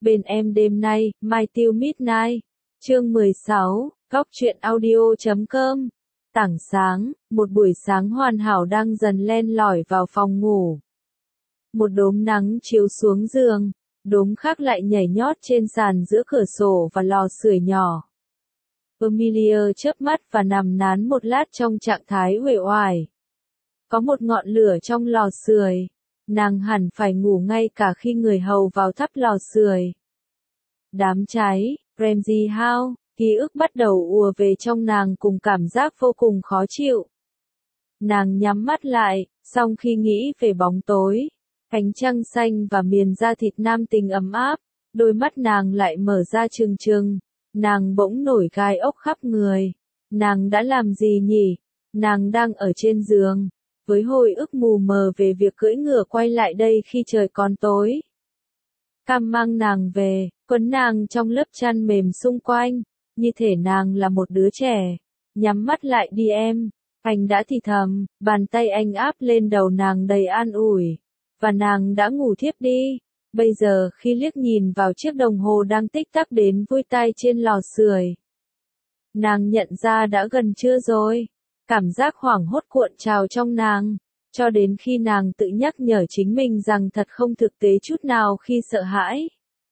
Bên em đêm nay, My Till Midnight. Chương 16, Góc truyện audio.com. Tảng sáng, một buổi sáng hoàn hảo đang dần len lỏi vào phòng ngủ. Một đốm nắng chiếu xuống giường, đốm khác lại nhảy nhót trên sàn giữa cửa sổ và lò sưởi nhỏ. Amelia chớp mắt và nằm nán một lát trong trạng thái uể oải. Có một ngọn lửa trong lò sưởi, nàng hẳn phải ngủ ngay cả khi người hầu vào thắp lò sưởi. Đám cháy, Ramsay House, ký ức bắt đầu ùa về trong nàng cùng cảm giác vô cùng khó chịu. Nàng nhắm mắt lại, song khi nghĩ về bóng tối, ánh trăng xanh và miền da thịt nam tình ấm áp, đôi mắt nàng lại mở ra trừng trừng. Nàng bỗng nổi gai ốc khắp người. Nàng đã làm gì nhỉ? Nàng đang ở trên giường, với hồi ức mù mờ về việc cưỡi ngựa quay lại đây khi trời còn tối. Cam mang nàng về, quấn nàng trong lớp chăn mềm xung quanh, như thể nàng là một đứa trẻ. Nhắm mắt lại đi em, anh đã thì thầm, bàn tay anh áp lên đầu nàng đầy an ủi. Và nàng đã ngủ thiếp đi. Bây giờ khi liếc nhìn vào chiếc đồng hồ đang tích tắc đến vui tai trên lò sưởi, nàng nhận ra đã gần trưa rồi. Cảm giác hoảng hốt cuộn trào trong nàng, cho đến khi nàng tự nhắc nhở chính mình rằng thật không thực tế chút nào khi sợ hãi.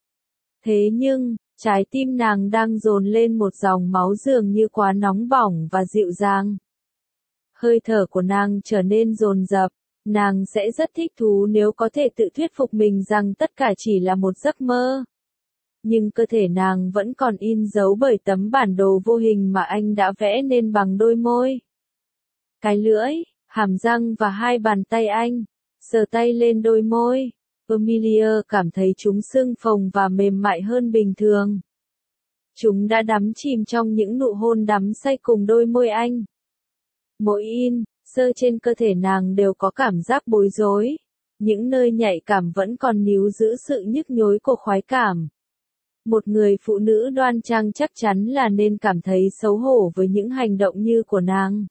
Thế nhưng, trái tim nàng đang dồn lên một dòng máu dường như quá nóng bỏng và dịu dàng. Hơi thở của nàng trở nên dồn dập. Nàng sẽ rất thích thú nếu có thể tự thuyết phục mình rằng tất cả chỉ là một giấc mơ. Nhưng cơ thể nàng vẫn còn in dấu bởi tấm bản đồ vô hình mà anh đã vẽ nên bằng đôi môi, cái lưỡi, hàm răng và hai bàn tay anh. Sờ tay lên đôi môi, Amelia cảm thấy chúng sưng phồng và mềm mại hơn bình thường. Chúng đã đắm chìm trong những nụ hôn đắm say cùng đôi môi anh. Mỗi sơ trên cơ thể nàng đều có cảm giác bối rối. Những nơi nhạy cảm vẫn còn níu giữ sự nhức nhối của khoái cảm. Một người phụ nữ đoan trang chắc chắn là nên cảm thấy xấu hổ với những hành động như của nàng.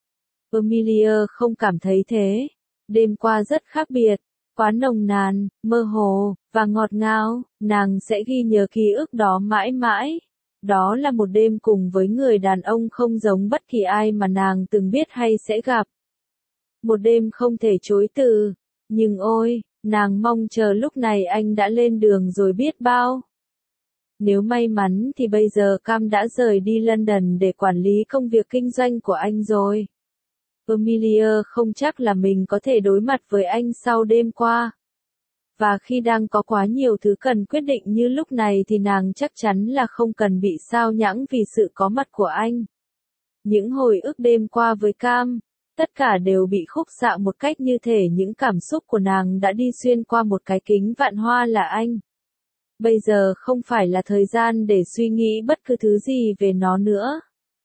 Amelia không cảm thấy thế. Đêm qua rất khác biệt, quá nồng nàn, mơ hồ, và ngọt ngào. Nàng sẽ ghi nhớ ký ức đó mãi mãi. Đó là một đêm cùng với người đàn ông không giống bất kỳ ai mà nàng từng biết hay sẽ gặp. Một đêm không thể chối từ. Nhưng ôi, nàng mong chờ lúc này anh đã lên đường rồi biết bao. Nếu may mắn thì bây giờ Cam đã rời đi London để quản lý công việc kinh doanh của anh rồi. Amelia không chắc là mình có thể đối mặt với anh sau đêm qua. Và khi đang có quá nhiều thứ cần quyết định như lúc này thì nàng chắc chắn là không cần bị sao nhãng vì sự có mặt của anh. Những hồi ức đêm qua với Cam, tất cả đều bị khúc xạ một cách như thể những cảm xúc của nàng đã đi xuyên qua một cái kính vạn hoa là anh. Bây giờ không phải là thời gian để suy nghĩ bất cứ thứ gì về nó nữa.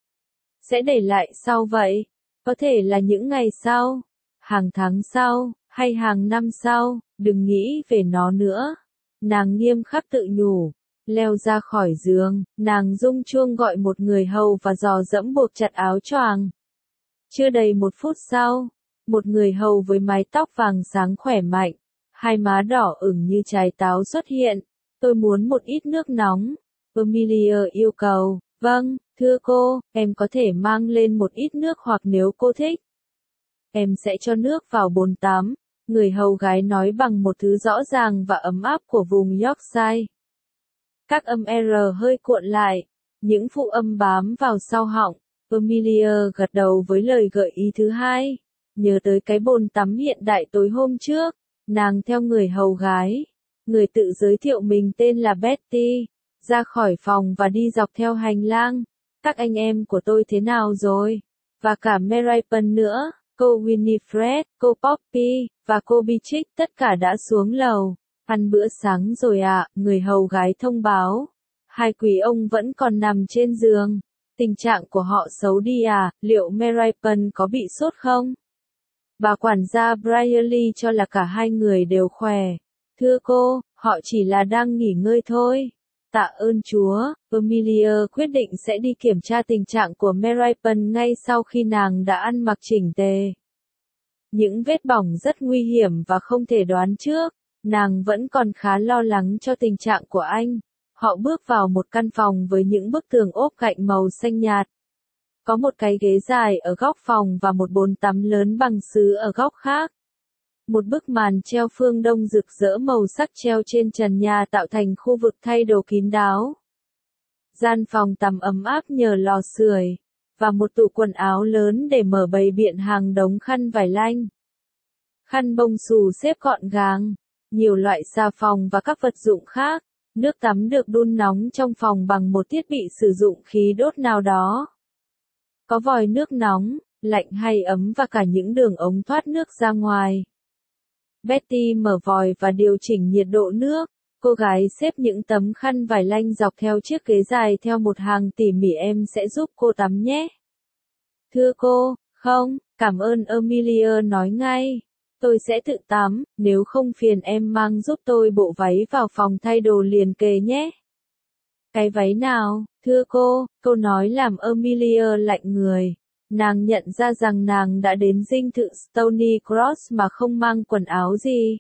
Sẽ để lại sau vậy. Có thể là những ngày sau, hàng tháng sau, hay hàng năm sau, đừng nghĩ về nó nữa. Nàng nghiêm khắc tự nhủ. Leo ra khỏi giường, nàng rung chuông gọi một người hầu và dò dẫm buộc chặt áo choàng. Chưa đầy một phút sau, một người hầu với mái tóc vàng sáng khỏe mạnh, hai má đỏ ửng như trái táo xuất hiện. Tôi muốn một ít nước nóng. Amelia yêu cầu. Vâng, thưa cô, em có thể mang lên một ít nước hoặc nếu cô thích. Em sẽ cho nước vào bồn tắm. Người hầu gái nói bằng một thứ rõ ràng và ấm áp của vùng Yorkshire. Các âm R hơi cuộn lại. Những phụ âm bám vào sau họng. Amelia gật đầu với lời gợi ý thứ hai. Nhớ tới cái bồn tắm hiện đại tối hôm trước, nàng theo người hầu gái. Người tự giới thiệu mình tên là Betty. Ra khỏi phòng và đi dọc theo hành lang. Các anh em của tôi thế nào rồi? Và cả Mary Pen nữa, cô Winifred, cô Poppy, và cô Beatrix tất cả đã xuống lầu. Ăn bữa sáng rồi ạ, người hầu gái thông báo. Hai quý ông vẫn còn nằm trên giường. Tình trạng của họ xấu đi à, liệu Mary Pen có bị sốt không? Bà quản gia Brierly cho là cả hai người đều khỏe. Thưa cô, họ chỉ là đang nghỉ ngơi thôi. Tạ ơn Chúa, Amelia quyết định sẽ đi kiểm tra tình trạng của Mary Pen ngay sau khi nàng đã ăn mặc chỉnh tề. Những vết bỏng rất nguy hiểm và không thể đoán trước. nàng vẫn còn khá lo lắng cho tình trạng của anh. Họ bước vào một căn phòng với những bức tường ốp gạch màu xanh nhạt. Có một cái ghế dài ở góc phòng và một bồn tắm lớn bằng sứ ở góc khác. Một bức màn treo phương Đông rực rỡ màu sắc treo trên trần nhà tạo thành khu vực thay đồ kín đáo. Gian phòng tắm ấm áp nhờ lò sưởi, và một tủ quần áo lớn để mở bày biện hàng đống khăn vải lanh. Khăn bông xù xếp gọn gàng, nhiều loại xà phòng và các vật dụng khác. Nước tắm được đun nóng trong phòng bằng một thiết bị sử dụng khí đốt nào đó. Có vòi nước nóng, lạnh hay ấm và cả những đường ống thoát nước ra ngoài. Betty mở vòi và điều chỉnh nhiệt độ nước. Cô gái xếp những tấm khăn vải lanh dọc theo chiếc ghế dài theo một hàng tỉ mỉ. Em sẽ giúp cô tắm nhé. Thưa cô, không, cảm ơn Amelia nói ngay. Tôi sẽ tự tắm, nếu không phiền em mang giúp tôi bộ váy vào phòng thay đồ liền kề nhé. Cái váy nào, thưa cô, câu nói làm Amelia lạnh người. Nàng nhận ra rằng nàng đã đến dinh thự Stony Cross mà không mang quần áo gì.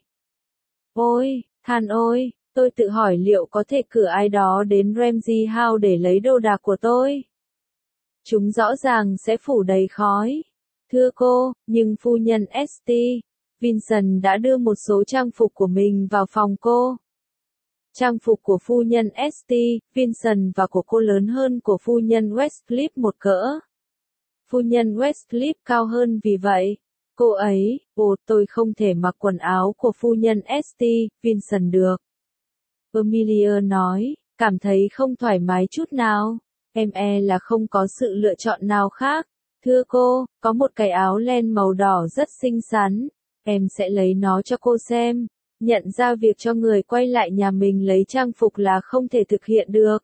Ôi, than ôi, tôi tự hỏi liệu có thể cử ai đó đến Ramsey House để lấy đồ đạc của tôi. Chúng rõ ràng sẽ phủ đầy khói. Thưa cô, nhưng phu nhân St. Vincent đã đưa một số trang phục của mình vào phòng cô. Trang phục của phu nhân St. Vincent và của cô lớn hơn của phu nhân Westcliff một cỡ. Phu nhân Westcliff cao hơn vì vậy. Cô ấy, tôi không thể mặc quần áo của phu nhân St. Vincent được. Amelia nói, cảm thấy không thoải mái chút nào. Em là không có sự lựa chọn nào khác. Thưa cô, có một cái áo len màu đỏ rất xinh xắn. Em sẽ lấy nó cho cô xem. Nhận ra việc cho người quay lại nhà mình lấy trang phục là không thể thực hiện được.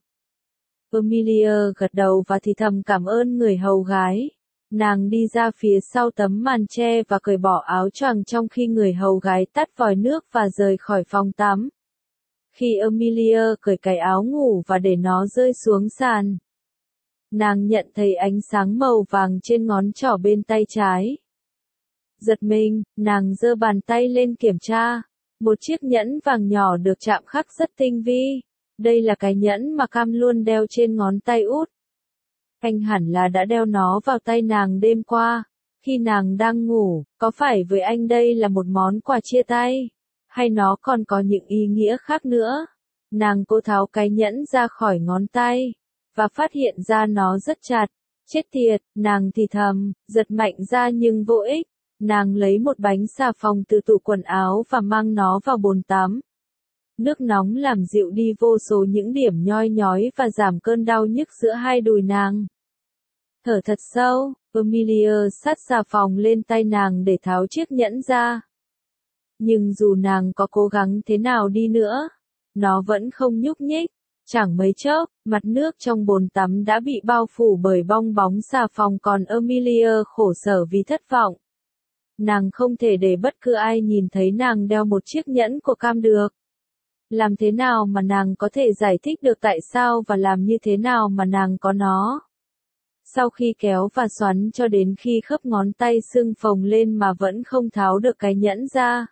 Amelia gật đầu và thì thầm cảm ơn người hầu gái. Nàng đi ra phía sau tấm màn che và cởi bỏ áo choàng trong khi người hầu gái tắt vòi nước và rời khỏi phòng tắm. Khi Amelia cởi cái áo ngủ và để nó rơi xuống sàn, nàng nhận thấy ánh sáng màu vàng trên ngón trỏ bên tay trái. Giật mình, nàng giơ bàn tay lên kiểm tra. Một chiếc nhẫn vàng nhỏ được chạm khắc rất tinh vi. Đây là cái nhẫn mà Cam luôn đeo trên ngón tay út. Anh hẳn là đã đeo nó vào tay nàng đêm qua, khi nàng đang ngủ. Có phải với anh đây là một món quà chia tay? Hay nó còn có những ý nghĩa khác nữa? Nàng cố tháo cái nhẫn ra khỏi ngón tay, và phát hiện ra nó rất chặt. Chết tiệt, nàng thì thầm, giật mạnh ra nhưng vô ích. Nàng lấy một bánh xà phòng từ tủ quần áo và mang nó vào bồn tắm. Nước nóng làm dịu đi vô số những điểm nhoi nhói và giảm cơn đau nhức giữa hai đùi nàng. Thở thật sâu, Amelia sát xà phòng lên tay nàng để tháo chiếc nhẫn ra. Nhưng dù nàng có cố gắng thế nào đi nữa, nó vẫn không nhúc nhích. Chẳng mấy chốc, mặt nước trong bồn tắm đã bị bao phủ bởi bong bóng xà phòng còn Amelia khổ sở vì thất vọng. Nàng không thể để bất cứ ai nhìn thấy nàng đeo một chiếc nhẫn của Cam được. Làm thế nào mà nàng có thể giải thích được tại sao và làm như thế nào mà nàng có nó? Sau khi kéo và xoắn cho đến khi khớp ngón tay sưng phồng lên mà vẫn không tháo được cái nhẫn ra,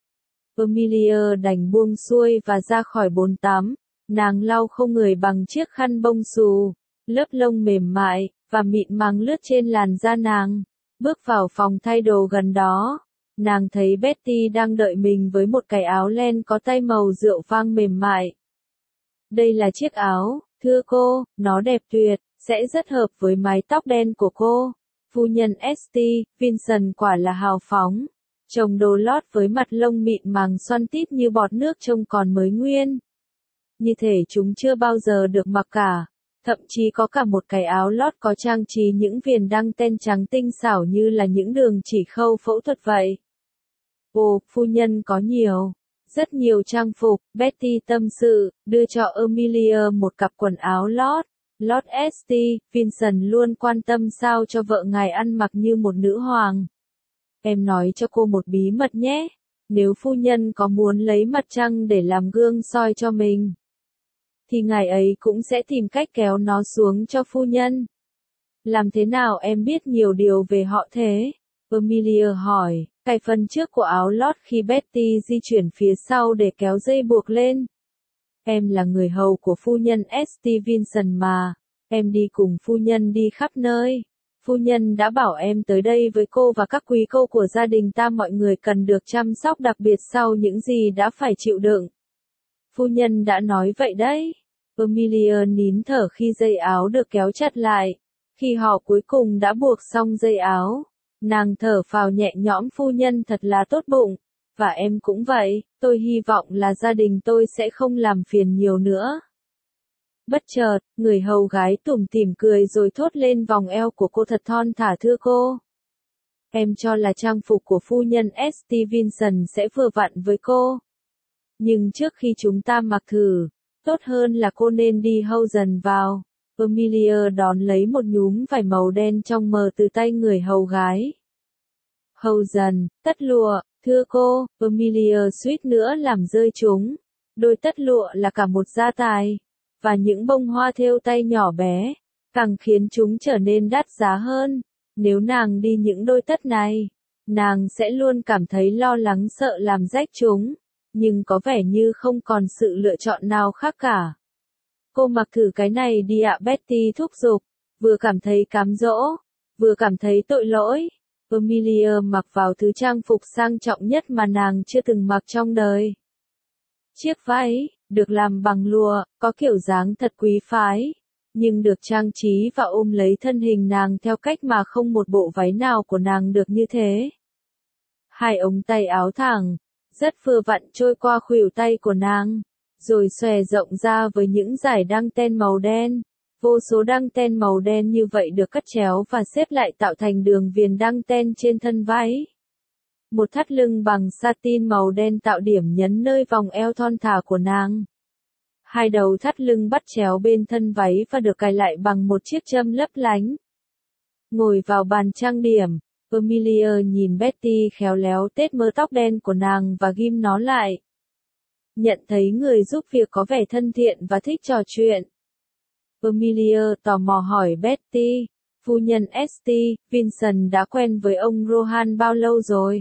Amelia đành buông xuôi và ra khỏi bồn tắm. Nàng lau khô người bằng chiếc khăn bông xù, lớp lông mềm mại và mịn màng lướt trên làn da nàng. Bước vào phòng thay đồ gần đó, nàng thấy Betty đang đợi mình với một cái áo len có tay màu rượu vang mềm mại. Đây là chiếc áo, thưa cô, nó đẹp tuyệt, sẽ rất hợp với mái tóc đen của cô. Phu nhân St. Vincent quả là hào phóng. Chồng đồ lót với mặt lông mịn màng xoăn tít như bọt nước trông còn mới nguyên. Như thể chúng chưa bao giờ được mặc cả. Thậm chí có cả một cái áo lót có trang trí những viền đăng ten trắng tinh xảo như là những đường chỉ khâu phẫu thuật vậy. Phu nhân có rất nhiều trang phục, Betty tâm sự, đưa cho Amelia một cặp quần áo lót. Lord St. Vincent luôn quan tâm sao cho vợ ngài ăn mặc như một nữ hoàng. Em nói cho cô một bí mật nhé. Nếu phu nhân có muốn lấy mặt trăng để làm gương soi cho mình, thì ngài ấy cũng sẽ tìm cách kéo nó xuống cho phu nhân. Làm thế nào em biết nhiều điều về họ thế? Amelia hỏi. Cài phần trước của áo lót khi Betty di chuyển phía sau để kéo dây buộc lên. Em là người hầu của phu nhân Stevenson mà. Em đi cùng phu nhân đi khắp nơi. Phu nhân đã bảo em tới đây với cô và các quý cô của gia đình ta, mọi người cần được chăm sóc đặc biệt sau những gì đã phải chịu đựng. Phu nhân đã nói vậy đấy. Amelia nín thở khi dây áo được kéo chặt lại. Khi họ cuối cùng đã buộc xong dây áo, nàng thở phào nhẹ nhõm, phu nhân thật là tốt bụng. Và em cũng vậy, tôi hy vọng là gia đình tôi sẽ không làm phiền nhiều nữa. Bất chợt, người hầu gái tủm tỉm cười rồi thốt lên, vòng eo của cô thật thon thả thưa cô. Em cho là trang phục của phu nhân Stevenson sẽ vừa vặn với cô. Nhưng trước khi chúng ta mặc thử, tốt hơn là cô nên đi hâu dần vào. Amelia đón lấy một nhúm vải màu đen trong mờ từ tay người hầu gái. Hâu dần, tất lụa, thưa cô, Amelia suýt nữa làm rơi chúng. Đôi tất lụa là cả một gia tài. Và những bông hoa thêu tay nhỏ bé, càng khiến chúng trở nên đắt giá hơn. Nếu nàng đi những đôi tất này, nàng sẽ luôn cảm thấy lo lắng sợ làm rách chúng. Nhưng có vẻ như không còn sự lựa chọn nào khác cả. Cô mặc thử cái này đi ạ, Betty thúc giục. Vừa cảm thấy cám dỗ, vừa cảm thấy tội lỗi. Amelia mặc vào thứ trang phục sang trọng nhất mà nàng chưa từng mặc trong đời. Chiếc váy, được làm bằng lụa, có kiểu dáng thật quý phái, nhưng được trang trí và ôm lấy thân hình nàng theo cách mà không một bộ váy nào của nàng được như thế. Hai ống tay áo thẳng, rất vừa vặn trôi qua khuỷu tay của nàng, rồi xòe rộng ra với những dải đăng ten màu đen. Vô số đăng ten màu đen như vậy được cắt chéo và xếp lại tạo thành đường viền đăng ten trên thân váy. Một thắt lưng bằng satin màu đen tạo điểm nhấn nơi vòng eo thon thả của nàng. Hai đầu thắt lưng bắt chéo bên thân váy và được cài lại bằng một chiếc châm lấp lánh. Ngồi vào bàn trang điểm, Amelia nhìn Betty khéo léo tết mớ tóc đen của nàng và ghim nó lại. Nhận thấy người giúp việc có vẻ thân thiện và thích trò chuyện. Amelia tò mò hỏi Betty, phu nhân Stevenson đã quen với ông Rohan bao lâu rồi?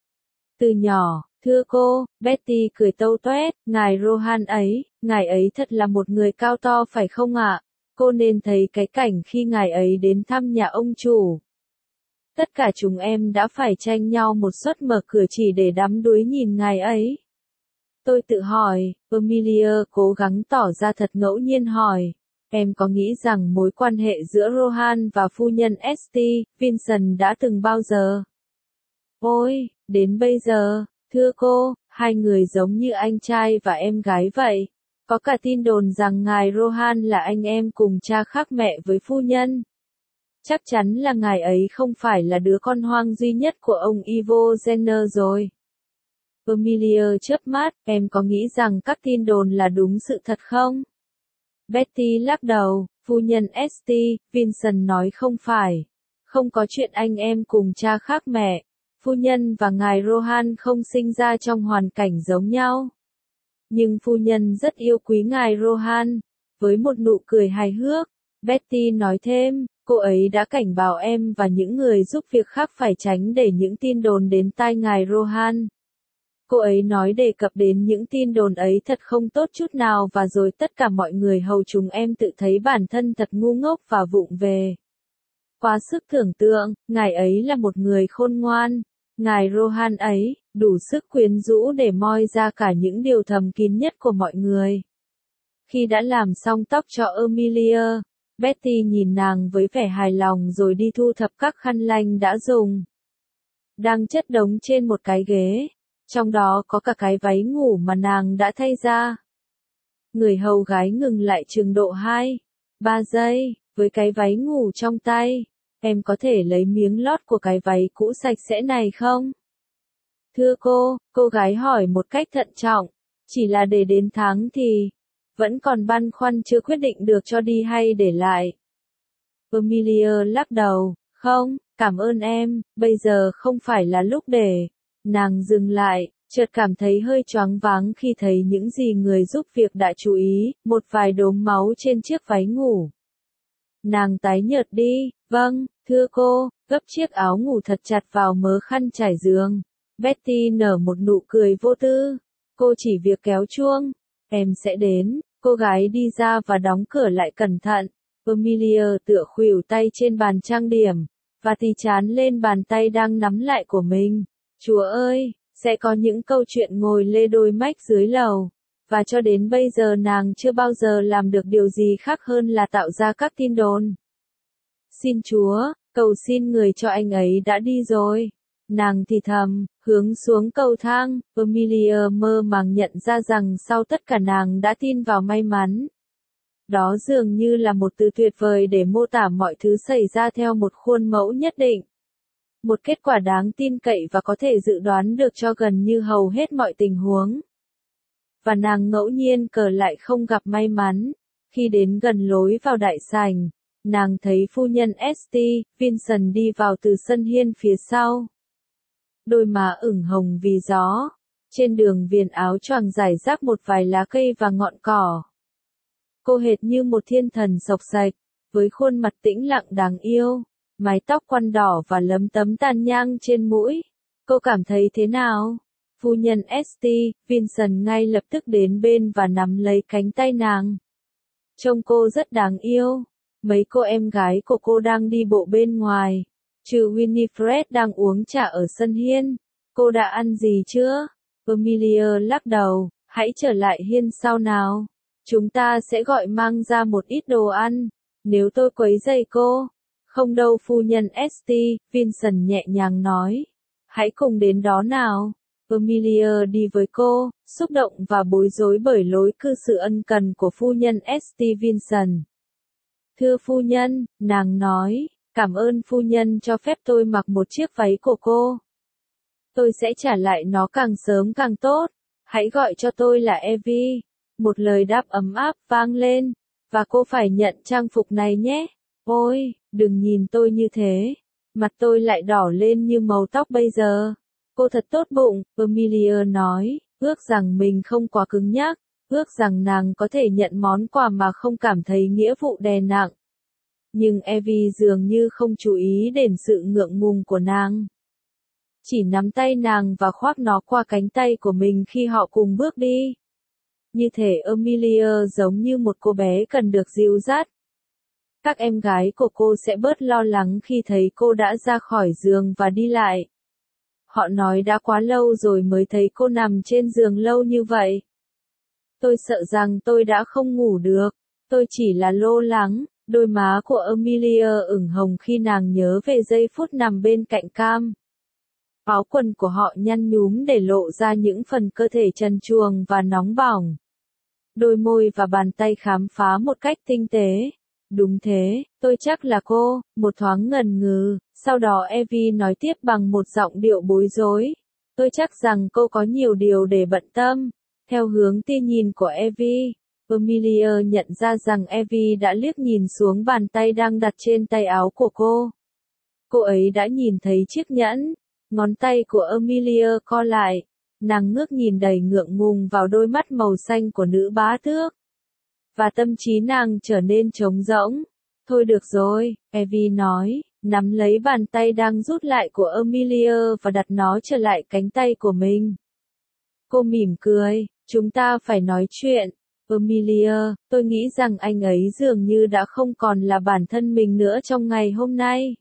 Từ nhỏ, thưa cô, Betty cười tâu toét, ngài Rohan ấy, ngài ấy thật là một người cao to phải không ạ? Cô nên thấy cái cảnh khi ngài ấy đến thăm nhà ông chủ. Tất cả chúng em đã phải tranh nhau một suất mở cửa chỉ để đắm đuối nhìn ngài ấy. Tôi tự hỏi, Amelia cố gắng tỏ ra thật ngẫu nhiên hỏi, em có nghĩ rằng mối quan hệ giữa Rohan và phu nhân Stevenson đã từng bao giờ? Ôi, đến bây giờ, thưa cô, hai người giống như anh trai và em gái vậy. Có cả tin đồn rằng ngài Rohan là anh em cùng cha khác mẹ với phu nhân. Chắc chắn là ngài ấy không phải là đứa con hoang duy nhất của ông Ivo Jenner rồi. Amelia chớp mắt, em có nghĩ rằng các tin đồn là đúng sự thật không? Betty lắc đầu, phu nhân Stevenson nói không phải. Không có chuyện anh em cùng cha khác mẹ. Phu nhân và ngài Rohan không sinh ra trong hoàn cảnh giống nhau. Nhưng phu nhân rất yêu quý ngài Rohan. Với một nụ cười hài hước, Betty nói thêm, cô ấy đã cảnh báo em và những người giúp việc khác phải tránh để những tin đồn đến tai ngài Rohan. Cô ấy nói đề cập đến những tin đồn ấy thật không tốt chút nào và rồi tất cả mọi người hầu chúng em tự thấy bản thân thật ngu ngốc và vụng về. Quá sức tưởng tượng, ngài ấy là một người khôn ngoan. Ngài Rohan ấy, đủ sức quyến rũ để moi ra cả những điều thầm kín nhất của mọi người. Khi đã làm xong tóc cho Amelia, Betty nhìn nàng với vẻ hài lòng rồi đi thu thập các khăn lanh đã dùng. Đang chất đống trên một cái ghế, trong đó có cả cái váy ngủ mà nàng đã thay ra. Người hầu gái ngừng lại chừng độ 2-3 giây, với cái váy ngủ trong tay. Em có thể lấy miếng lót của cái váy cũ sạch sẽ này không? Thưa cô gái hỏi một cách thận trọng, chỉ là để đến tháng thì, vẫn còn băn khoăn chưa quyết định được cho đi hay để lại. Amelia lắc đầu, không, cảm ơn em, bây giờ không phải là lúc để. Nàng dừng lại, chợt cảm thấy hơi choáng váng khi thấy những gì người giúp việc đã chú ý, một vài đốm máu trên chiếc váy ngủ. Nàng tái nhợt đi, vâng, thưa cô, gấp chiếc áo ngủ thật chặt vào mớ khăn trải giường. Betty nở một nụ cười vô tư. Cô chỉ việc kéo chuông. Em sẽ đến. Cô gái đi ra và đóng cửa lại cẩn thận. Amelia tựa khuỷu tay trên bàn trang điểm, và thì chán lên bàn tay đang nắm lại của mình. Chúa ơi, sẽ có những câu chuyện ngồi lê đôi mách dưới lầu. Và cho đến bây giờ nàng chưa bao giờ làm được điều gì khác hơn là tạo ra các tin đồn. Xin Chúa, cầu xin người cho anh ấy đã đi rồi. Nàng thì thầm, hướng xuống cầu thang. Amelia mơ màng nhận ra rằng sau tất cả nàng đã tin vào may mắn. Đó dường như là một từ tuyệt vời để mô tả mọi thứ xảy ra theo một khuôn mẫu nhất định. Một kết quả đáng tin cậy và có thể dự đoán được cho gần như hầu hết mọi tình huống. Và nàng ngẫu nhiên lại không gặp may mắn. Khi đến gần lối vào đại sảnh, nàng thấy phu nhân St. Vincent đi vào từ sân hiên phía sau. Đôi má ửng hồng vì gió. Trên đường viền áo choàng rải rác một vài lá cây và ngọn cỏ. Cô hệt như một thiên thần xộc xạch, với khuôn mặt tĩnh lặng đáng yêu, mái tóc quăn đỏ và lấm tấm tàn nhang trên mũi. Cô cảm thấy thế nào? Phu nhân St. Vincent ngay lập tức đến bên và nắm lấy cánh tay nàng. Trông cô rất đáng yêu. Mấy cô em gái của cô đang đi bộ bên ngoài. Trừ Winifred đang uống trà ở sân hiên. Cô đã ăn gì chưa? Amelia lắc đầu, hãy trở lại hiên sau nào. Chúng ta sẽ gọi mang ra một ít đồ ăn. Nếu tôi quấy rầy cô. Không đâu phu nhân St. Vincent nhẹ nhàng nói. Hãy cùng đến đó nào. Amelia đi với cô, xúc động và bối rối bởi lối cư xử ân cần của phu nhân St. Vincent. Thưa phu nhân, nàng nói, cảm ơn phu nhân cho phép tôi mặc một chiếc váy của cô. Tôi sẽ trả lại nó càng sớm càng tốt. Hãy gọi cho tôi là Evie. Một lời đáp ấm áp vang lên. Và cô phải nhận trang phục này nhé. Ôi, đừng nhìn tôi như thế. Mặt tôi lại đỏ lên như màu tóc bây giờ. Cô thật tốt bụng, Amelia nói, ước rằng mình không quá cứng nhắc, ước rằng nàng có thể nhận món quà mà không cảm thấy nghĩa vụ đè nặng. Nhưng Evie dường như không chú ý đến sự ngượng ngùng của nàng. Chỉ nắm tay nàng và khoác nó qua cánh tay của mình khi họ cùng bước đi. Như thể Amelia giống như một cô bé cần được dìu dắt. Các em gái của cô sẽ bớt lo lắng khi thấy cô đã ra khỏi giường và đi lại. Họ nói đã quá lâu rồi mới thấy cô nằm trên giường lâu như vậy. Tôi sợ rằng tôi đã không ngủ được. Tôi chỉ là lo lắng. Đôi má của Amelia ửng hồng khi nàng nhớ về giây phút nằm bên cạnh Cam. Áo quần của họ nhăn nhúm để lộ ra những phần cơ thể trần truồng và nóng bỏng. Đôi môi và bàn tay khám phá một cách tinh tế. Đúng thế, tôi chắc là cô. Một thoáng ngần ngừ, sau đó Evie nói tiếp bằng một giọng điệu bối rối. Tôi chắc rằng cô có nhiều điều để bận tâm. Theo hướng tia nhìn của Evie, Amelia nhận ra rằng Evie đã liếc nhìn xuống bàn tay đang đặt trên tay áo của cô. Cô ấy đã nhìn thấy chiếc nhẫn. Ngón tay của Amelia co lại. Nàng ngước nhìn đầy ngượng ngùng vào đôi mắt màu xanh của nữ bá tước. Và tâm trí nàng trở nên trống rỗng. Thôi được rồi, Evie nói, nắm lấy bàn tay đang rút lại của Amelia và đặt nó trở lại cánh tay của mình. Cô mỉm cười, chúng ta phải nói chuyện. Amelia, tôi nghĩ rằng anh ấy dường như đã không còn là bản thân mình nữa trong ngày hôm nay.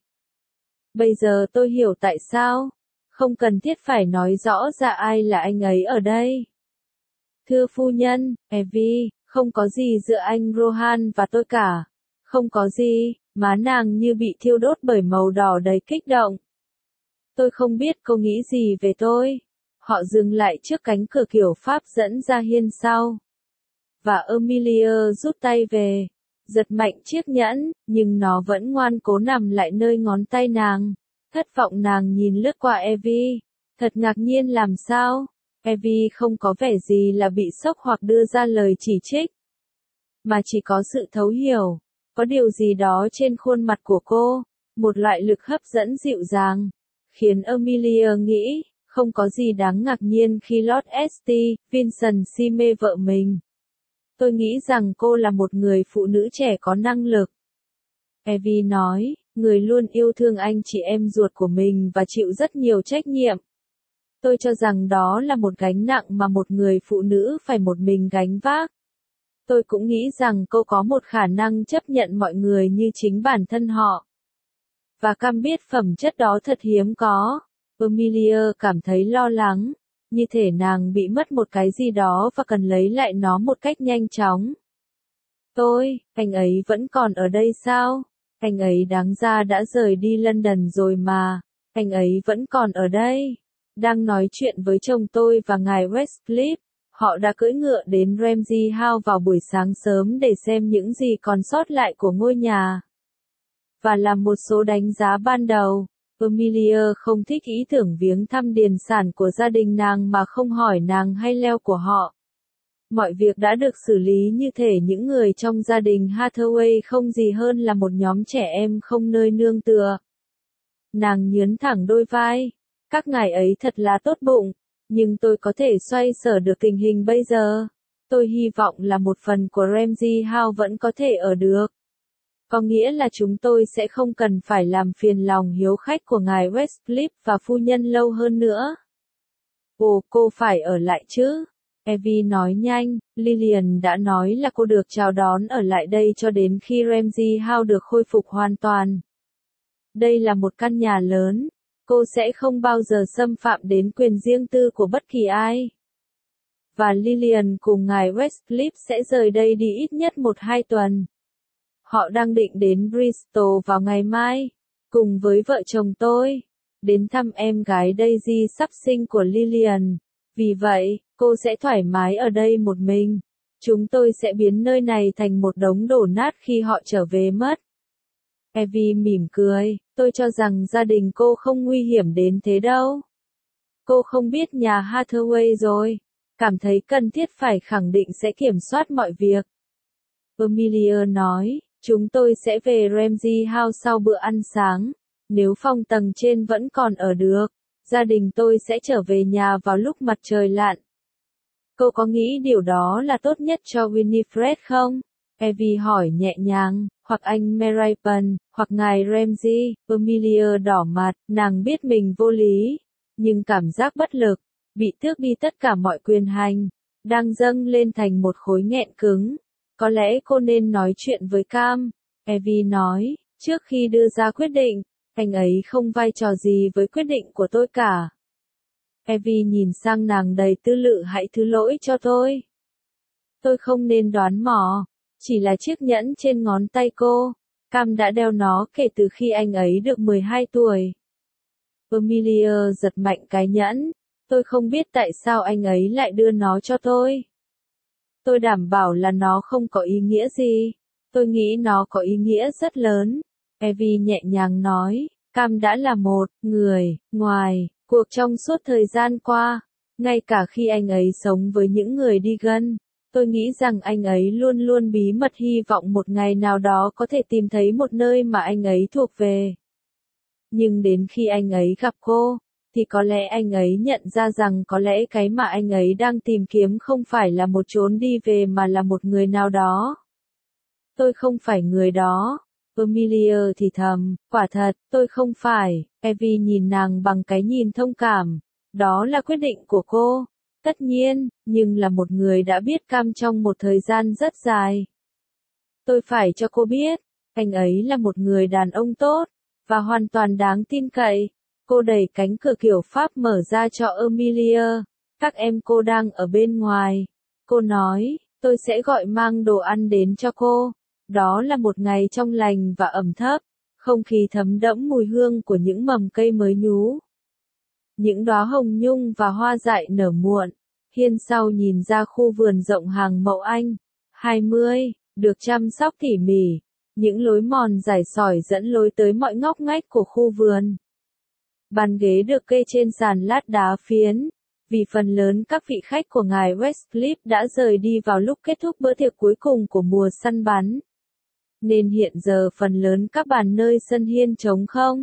Bây giờ tôi hiểu tại sao. Không cần thiết phải nói rõ ra ai là anh ấy ở đây. Thưa phu nhân, Evie, không có gì giữa anh Rohan và tôi cả. Không có gì, má nàng như bị thiêu đốt bởi màu đỏ đầy kích động. Tôi không biết cô nghĩ gì về tôi. Họ dừng lại trước cánh cửa kiểu Pháp dẫn ra hiên sau. Và Amelia rút tay về, giật mạnh chiếc nhẫn, nhưng nó vẫn ngoan cố nằm lại nơi ngón tay nàng. Thất vọng nàng nhìn lướt qua Evie. Thật ngạc nhiên làm sao? Evie không có vẻ gì là bị sốc hoặc đưa ra lời chỉ trích. Mà chỉ có sự thấu hiểu. Có điều gì đó trên khuôn mặt của cô. Một loại lực hấp dẫn dịu dàng. Khiến Amelia nghĩ, không có gì đáng ngạc nhiên khi Lord St. Vincent si mê vợ mình. Tôi nghĩ rằng cô là một người phụ nữ trẻ có năng lực. Evie nói, người luôn yêu thương anh chị em ruột của mình và chịu rất nhiều trách nhiệm. Tôi cho rằng đó là một gánh nặng mà một người phụ nữ phải một mình gánh vác. Tôi cũng nghĩ rằng cô có một khả năng chấp nhận mọi người như chính bản thân họ. Và Cam biết phẩm chất đó thật hiếm có. Amelia cảm thấy lo lắng, như thể nàng bị mất một cái gì đó và cần lấy lại nó một cách nhanh chóng. Anh ấy vẫn còn ở đây sao? Anh ấy đáng ra đã rời đi London rồi mà. Anh ấy vẫn còn ở đây. Đang nói chuyện với chồng tôi và ngài Westcliff. Họ đã cưỡi ngựa đến Ramsey House vào buổi sáng sớm để xem những gì còn sót lại của ngôi nhà. Và làm một số đánh giá ban đầu. Amelia không thích ý tưởng viếng thăm điền sản của gia đình nàng mà không hỏi nàng hay leo của họ. Mọi việc đã được xử lý như thể những người trong gia đình Hathaway không gì hơn là một nhóm trẻ em không nơi nương tựa. Nàng nhướn thẳng đôi vai. Các ngài ấy thật là tốt bụng, nhưng tôi có thể xoay sở được tình hình bây giờ. Tôi hy vọng là một phần của Ramsey House vẫn có thể ở được. Có nghĩa là chúng tôi sẽ không cần phải làm phiền lòng hiếu khách của ngài Westcliff và phu nhân lâu hơn nữa. Ồ, cô phải ở lại chứ? Evie nói nhanh, Lillian đã nói là cô được chào đón ở lại đây cho đến khi Ramsey House được khôi phục hoàn toàn. Đây là một căn nhà lớn, cô sẽ không bao giờ xâm phạm đến quyền riêng tư của bất kỳ ai. Và Lillian cùng ngài Westcliff sẽ rời đây đi ít nhất 1-2 tuần. Họ đang định đến Bristol vào ngày mai, cùng với vợ chồng tôi, đến thăm em gái Daisy sắp sinh của Lillian. Vì vậy, cô sẽ thoải mái ở đây một mình. Chúng tôi sẽ biến nơi này thành một đống đổ nát khi họ trở về mất. Evie mỉm cười, tôi cho rằng gia đình cô không nguy hiểm đến thế đâu. Cô không biết nhà Hathaway rồi, cảm thấy cần thiết phải khẳng định sẽ kiểm soát mọi việc. Amelia nói, chúng tôi sẽ về Ramsey House sau bữa ăn sáng, nếu phòng tầng trên vẫn còn ở được. Gia đình tôi sẽ trở về nhà vào lúc mặt trời lặn. Cô có nghĩ điều đó là tốt nhất cho Winifred không? Evie hỏi nhẹ nhàng, hoặc anh Meripan, hoặc ngài Ramsey. Amelia đỏ mặt, nàng biết mình vô lý, nhưng cảm giác bất lực, bị tước đi tất cả mọi quyền hành, đang dâng lên thành một khối nghẹn cứng. Có lẽ cô nên nói chuyện với Cam, Evie nói, trước khi đưa ra quyết định. Anh ấy không vai trò gì với quyết định của tôi cả. Evie nhìn sang nàng đầy tư lự, hãy thứ lỗi cho tôi. Tôi không nên đoán mò, chỉ là chiếc nhẫn trên ngón tay cô. Cam đã đeo nó kể từ khi anh ấy được 12 tuổi. Amelia giật mạnh cái nhẫn. Tôi không biết tại sao anh ấy lại đưa nó cho tôi. Tôi đảm bảo là nó không có ý nghĩa gì. Tôi nghĩ nó có ý nghĩa rất lớn. Evie nhẹ nhàng nói, Cam đã là một người ngoài cuộc trong suốt thời gian qua, ngay cả khi anh ấy sống với những người đi gần. Tôi nghĩ rằng anh ấy luôn luôn bí mật hy vọng một ngày nào đó có thể tìm thấy một nơi mà anh ấy thuộc về. Nhưng đến khi anh ấy gặp cô, thì có lẽ anh ấy nhận ra rằng có lẽ cái mà anh ấy đang tìm kiếm không phải là một chốn đi về mà là một người nào đó. Tôi không phải người đó. Amelia thì thầm, quả thật, tôi không phải. Evie nhìn nàng bằng cái nhìn thông cảm. Đó là quyết định của cô. Tất nhiên, nhưng là một người đã biết Cam trong một thời gian rất dài. Tôi phải cho cô biết, anh ấy là một người đàn ông tốt, và hoàn toàn đáng tin cậy. Cô đẩy cánh cửa kiểu Pháp mở ra cho Amelia. Các em cô đang ở bên ngoài. Cô nói, tôi sẽ gọi mang đồ ăn đến cho cô. Đó là một ngày trong lành và ẩm thấp, không khí thấm đẫm mùi hương của những mầm cây mới nhú. Những đóa hồng nhung và hoa dại nở muộn. Hiên sau nhìn ra khu vườn rộng hàng mậu Anh. 20, được chăm sóc tỉ mỉ. Những lối mòn dài sỏi dẫn lối tới mọi ngóc ngách của khu vườn. Bàn ghế được kê trên sàn lát đá phiến. Vì phần lớn các vị khách của ngài Westcliff đã rời đi vào lúc kết thúc bữa tiệc cuối cùng của mùa săn bắn. Nên hiện giờ phần lớn các bàn nơi sân hiên trống không.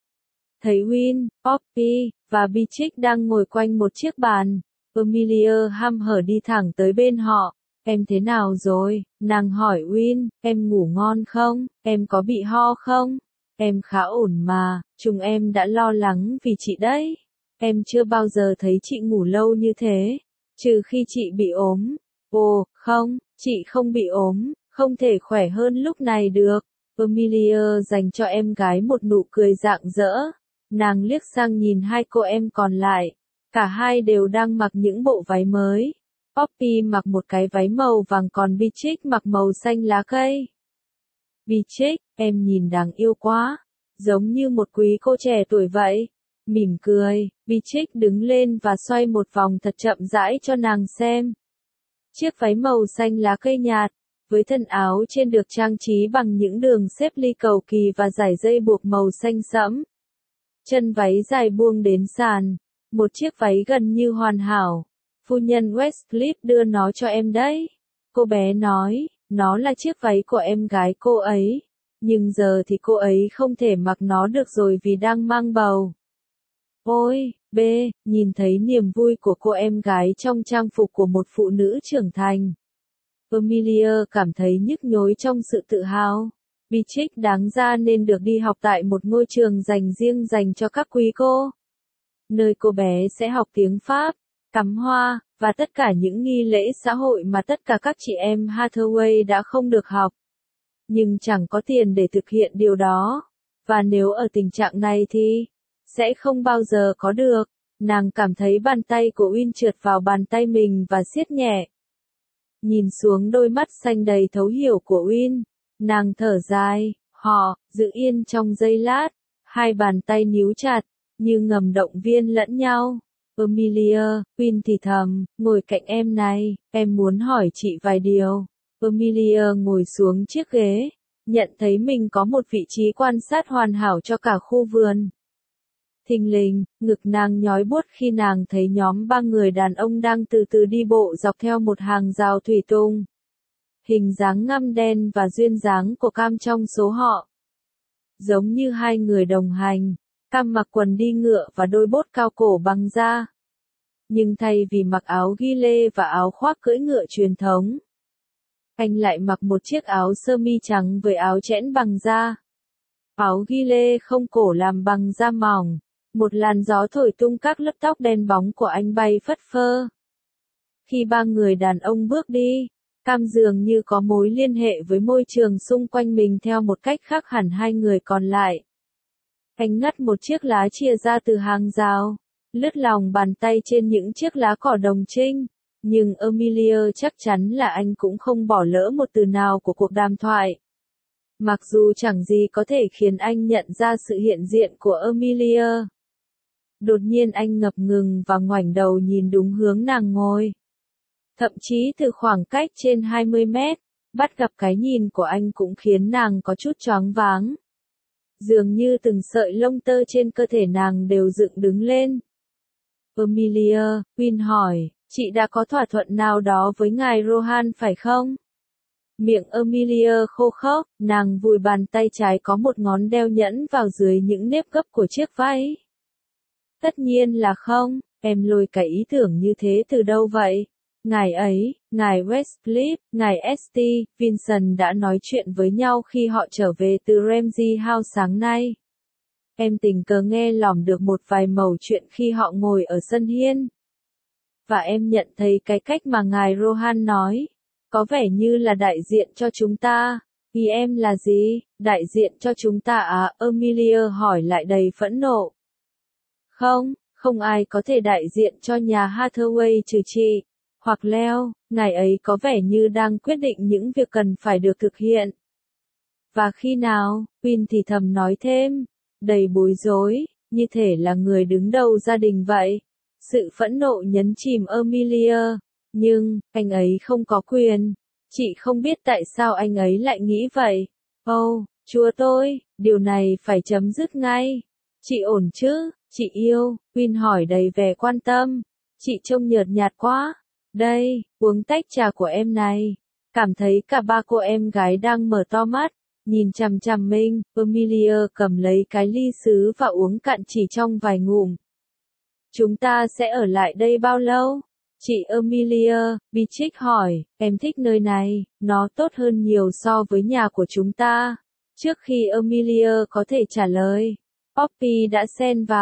Thấy Win, Poppy, và Beatrix đang ngồi quanh một chiếc bàn. Amelia hăm hở đi thẳng tới bên họ. Em thế nào rồi? Nàng hỏi Win, em ngủ ngon không? Em có bị ho không? Em khá ổn mà, chúng em đã lo lắng vì chị đấy. em chưa bao giờ thấy chị ngủ lâu như thế, trừ khi chị bị ốm. Ồ, không, chị không bị ốm, không thể khỏe hơn lúc này được. Amelia dành cho em gái một nụ cười rạng rỡ. Nàng liếc sang nhìn hai cô em còn lại. Cả hai đều đang mặc những bộ váy mới. Poppy mặc một cái váy màu vàng còn Beatrix mặc màu xanh lá cây. Beatrix, em nhìn đáng yêu quá. Giống như một quý cô trẻ tuổi vậy. Mỉm cười, Beatrix đứng lên và xoay một vòng thật chậm rãi cho nàng xem. Chiếc váy màu xanh lá cây nhạt, với thân áo trên được trang trí bằng những đường xếp ly cầu kỳ và dải dây buộc màu xanh sẫm. Chân váy dài buông đến sàn, một chiếc váy gần như hoàn hảo. Phu nhân Westcliff đưa nó cho em đấy. Cô bé nói, nó là chiếc váy của em gái cô ấy. Nhưng giờ thì cô ấy không thể mặc nó được rồi vì đang mang bầu. Ôi, B, nhìn thấy niềm vui của cô em gái trong trang phục của một phụ nữ trưởng thành. Amelia cảm thấy nhức nhối trong sự tự hào. Beatrix đáng ra nên được đi học tại một ngôi trường dành riêng dành cho các quý cô. Nơi cô bé sẽ học tiếng Pháp, cắm hoa, và tất cả những nghi lễ xã hội mà tất cả các chị em Hathaway đã không được học. Nhưng chẳng có tiền để thực hiện điều đó. Và nếu ở tình trạng này thì sẽ không bao giờ có được. Nàng cảm thấy bàn tay của Win trượt vào bàn tay mình và siết nhẹ. Nhìn xuống đôi mắt xanh đầy thấu hiểu của Win, nàng thở dài, họ, giữ yên trong giây lát, hai bàn tay níu chặt, như ngầm động viên lẫn nhau. Amelia, Win thì thầm, ngồi cạnh em này, em muốn hỏi chị vài điều. Amelia ngồi xuống chiếc ghế, nhận thấy mình có một vị trí quan sát hoàn hảo cho cả khu vườn. Thình lình, ngực nàng nhói buốt khi nàng thấy nhóm ba người đàn ông đang từ từ đi bộ dọc theo một hàng rào thủy tinh. Hình dáng ngăm đen và duyên dáng của Cam trong số họ. Giống như hai người đồng hành, Cam mặc quần đi ngựa và đôi bốt cao cổ bằng da. Nhưng thay vì mặc áo ghi lê và áo khoác cưỡi ngựa truyền thống, anh lại mặc một chiếc áo sơ mi trắng với áo chẽn bằng da. Áo ghi lê không cổ làm bằng da mỏng. Một làn gió thổi tung các lớp tóc đen bóng của anh bay phất phơ. Khi ba người đàn ông bước đi, Cam dường như có mối liên hệ với môi trường xung quanh mình theo một cách khác hẳn hai người còn lại. Anh ngắt một chiếc lá chìa ra từ hàng rào, lướt lòng bàn tay trên những chiếc lá cỏ đồng trinh. Nhưng Amelia chắc chắn là anh cũng không bỏ lỡ một từ nào của cuộc đàm thoại. Mặc dù chẳng gì có thể khiến anh nhận ra sự hiện diện của Amelia. Đột nhiên anh ngập ngừng và ngoảnh đầu nhìn đúng hướng nàng ngồi. Thậm chí từ khoảng cách trên 20 mét, bắt gặp cái nhìn của anh cũng khiến nàng có chút choáng váng. Dường như từng sợi lông tơ trên cơ thể nàng đều dựng đứng lên. Amelia, Win hỏi, chị đã có thỏa thuận nào đó với ngài Rohan phải không? Miệng Amelia khô khốc, nàng vùi bàn tay trái có một ngón đeo nhẫn vào dưới những nếp gấp của chiếc váy. Tất nhiên là không, em lôi cái ý tưởng như thế từ đâu vậy? Ngài ấy, ngài Westcliff, ngài St. Vincent đã nói chuyện với nhau khi họ trở về từ Ramsey House sáng nay. Em tình cờ nghe lỏm được một vài mẩu chuyện khi họ ngồi ở sân hiên. Và em nhận thấy cái cách mà ngài Rohan nói, có vẻ như là đại diện cho chúng ta. Ý em là gì? Đại diện cho chúng ta à? Amelia hỏi lại đầy phẫn nộ. Không, không ai có thể đại diện cho nhà Hathaway trừ chị. Hoặc Leo, ngài ấy có vẻ như đang quyết định những việc cần phải được thực hiện. Và khi nào? Win thì thầm nói thêm, đầy bối rối, như thể là người đứng đầu gia đình vậy. Sự phẫn nộ nhấn chìm Amelia. Nhưng, anh ấy không có quyền. Chị không biết tại sao anh ấy lại nghĩ vậy. Ồ, chúa tôi, điều này phải chấm dứt ngay. Chị ổn chứ, chị yêu? Win hỏi đầy vẻ quan tâm. Chị trông nhợt nhạt quá. Đây, uống tách trà của em này. Cảm thấy cả ba cô em gái đang mở to mắt, nhìn chằm chằm mình. Amelia cầm lấy cái ly sứ và uống cạn chỉ trong vài ngụm. Chúng ta sẽ ở lại đây bao lâu? Chị Amelia, Beatrix hỏi, em thích nơi này, nó tốt hơn nhiều so với nhà của chúng ta. Trước khi Amelia có thể trả lời, Poppy đã xen vào,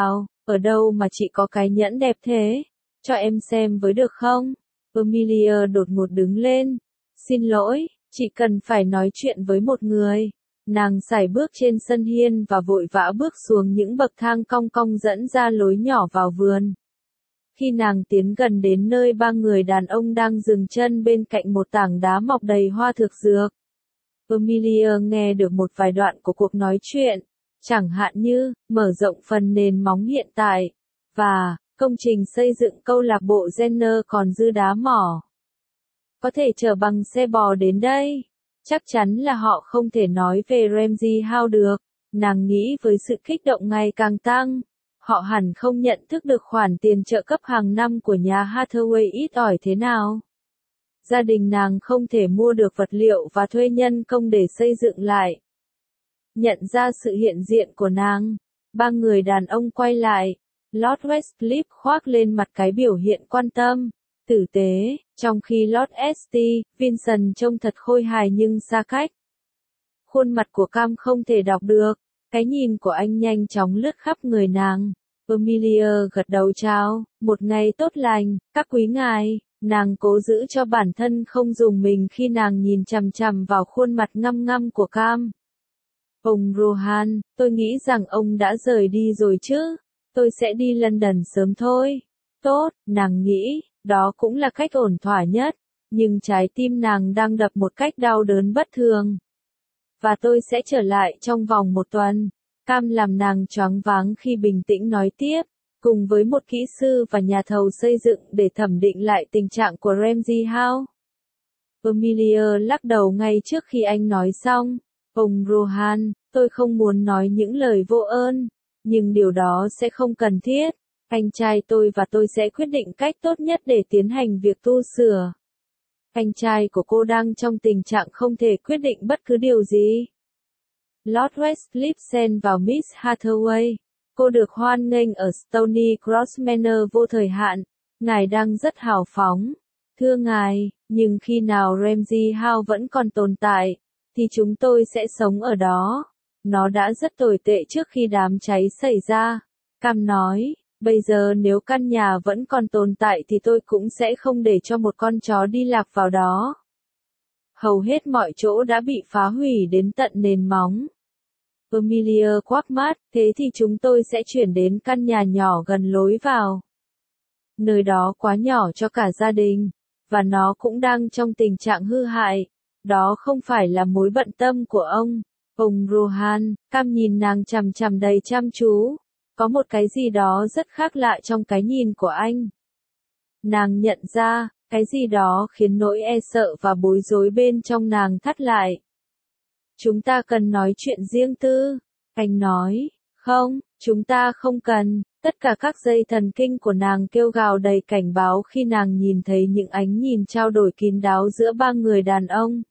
Ở đâu mà chị có cái nhẫn đẹp thế? Cho em xem với được không? Amelia đột ngột đứng lên. Xin lỗi, chị cần phải nói chuyện với một người. Nàng sải bước trên sân hiên và vội vã bước xuống những bậc thang cong cong dẫn ra lối nhỏ vào vườn. Khi nàng tiến gần đến nơi ba người đàn ông đang dừng chân bên cạnh một tảng đá mọc đầy hoa thực dược, Amelia nghe được một vài đoạn của cuộc nói chuyện, chẳng hạn như, mở rộng phần nền móng hiện tại, và, công trình xây dựng câu lạc bộ Jenner còn dư đá mỏ. Có thể chở bằng xe bò đến đây. Chắc chắn là họ không thể nói về Ramsay House được. Nàng nghĩ với sự kích động ngày càng tăng. Họ hẳn không nhận thức được khoản tiền trợ cấp hàng năm của nhà Hathaway ít ỏi thế nào. Gia đình nàng không thể mua được vật liệu và thuê nhân công để xây dựng lại. Nhận ra sự hiện diện của nàng, ba người đàn ông quay lại. Lord Westcliff khoác lên mặt cái biểu hiện quan tâm, tử tế, trong khi Lord St. Vincent trông thật khôi hài nhưng xa cách. Khuôn mặt của Cam không thể đọc được, cái nhìn của anh nhanh chóng lướt khắp người nàng. Amelia gật đầu chào, một ngày tốt lành, các quý ngài. Nàng cố giữ cho bản thân không rùng mình khi nàng nhìn chằm chằm vào khuôn mặt ngăm ngăm của Cam. Ông Rohan, tôi nghĩ rằng ông đã rời đi rồi chứ. Tôi sẽ đi London sớm thôi. Tốt, nàng nghĩ, đó cũng là cách ổn thỏa nhất. Nhưng trái tim nàng đang đập một cách đau đớn bất thường. Và tôi sẽ trở lại trong vòng một tuần. Cam làm nàng choáng váng khi bình tĩnh nói tiếp, cùng với một kỹ sư và nhà thầu xây dựng để thẩm định lại tình trạng của Ramsay House. Amelia lắc đầu ngay trước khi anh nói xong. Ông Rohan, tôi không muốn nói những lời vô ơn, nhưng điều đó sẽ không cần thiết. Anh trai tôi và tôi sẽ quyết định cách tốt nhất để tiến hành việc tu sửa. Anh trai của cô đang trong tình trạng không thể quyết định bất cứ điều gì. Lord Westcliff xen vào Miss Hathaway. Cô được hoan nghênh ở Stony Cross Manor vô thời hạn. Ngài đang rất hào phóng. Thưa ngài, nhưng khi nào Ramsay House vẫn còn tồn tại, thì chúng tôi sẽ sống ở đó. Nó đã rất tồi tệ trước khi đám cháy xảy ra. Cam nói, bây giờ nếu căn nhà vẫn còn tồn tại thì tôi cũng sẽ không để cho một con chó đi lạc vào đó. Hầu hết mọi chỗ đã bị phá hủy đến tận nền móng. Amelia quắc mắt, thế thì chúng tôi sẽ chuyển đến căn nhà nhỏ gần lối vào. Nơi đó quá nhỏ cho cả gia đình, và nó cũng đang trong tình trạng hư hại. Đó không phải là mối bận tâm của ông. Ông Rohan, Cam nhìn nàng chằm chằm đầy chăm chú. Có một cái gì đó rất khác lạ trong cái nhìn của anh. Nàng nhận ra, cái gì đó khiến nỗi e sợ và bối rối bên trong nàng thắt lại. Chúng ta cần nói chuyện riêng tư. Anh nói, không, chúng ta không cần. Tất cả các dây thần kinh của nàng kêu gào đầy cảnh báo khi nàng nhìn thấy những ánh nhìn trao đổi kín đáo giữa ba người đàn ông.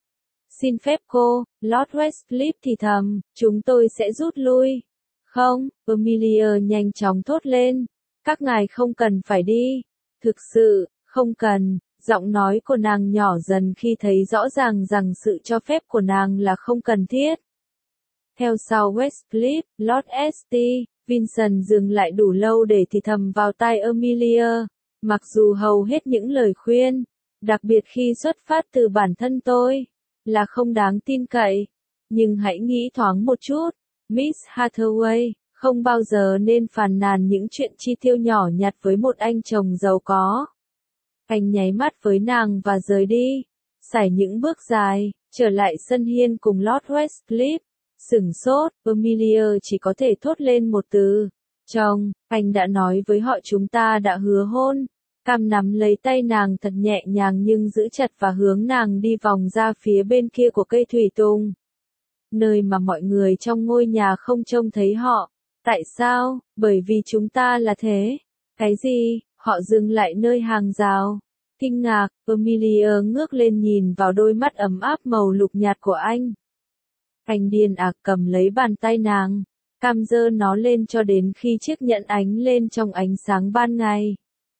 Xin phép cô, Lord Westcliff thì thầm, chúng tôi sẽ rút lui. Không, Amelia nhanh chóng thốt lên. Các ngài không cần phải đi. Thực sự, không cần. Giọng nói của nàng nhỏ dần khi thấy rõ ràng rằng sự cho phép của nàng là không cần thiết. Theo sau Westcliff, Lord St. Vincent dừng lại đủ lâu để thì thầm vào tai Amelia. Mặc dù hầu hết những lời khuyên, đặc biệt khi xuất phát từ bản thân tôi, là không đáng tin cậy. Nhưng hãy nghĩ thoáng một chút, Miss Hathaway, không bao giờ nên phàn nàn những chuyện chi tiêu nhỏ nhặt với một anh chồng giàu có. Anh nháy mắt với nàng và rời đi, sải những bước dài, trở lại sân hiên cùng Lord Westcliff. Sửng sốt, Amelia chỉ có thể thốt lên một từ. Chồng, anh đã nói với họ chúng ta đã hứa hôn. Cam nắm lấy tay nàng thật nhẹ nhàng nhưng giữ chặt và hướng nàng đi vòng ra phía bên kia của cây thủy tùng. Nơi mà mọi người trong ngôi nhà không trông thấy họ. Tại sao? Bởi vì chúng ta là thế. Cái gì? Họ dừng lại nơi hàng rào. Kinh ngạc, Amelia ngước lên nhìn vào đôi mắt ấm áp màu lục nhạt của anh. Anh điên cầm lấy bàn tay nàng. Cam giơ nó lên cho đến khi chiếc nhẫn ánh lên trong ánh sáng ban ngày.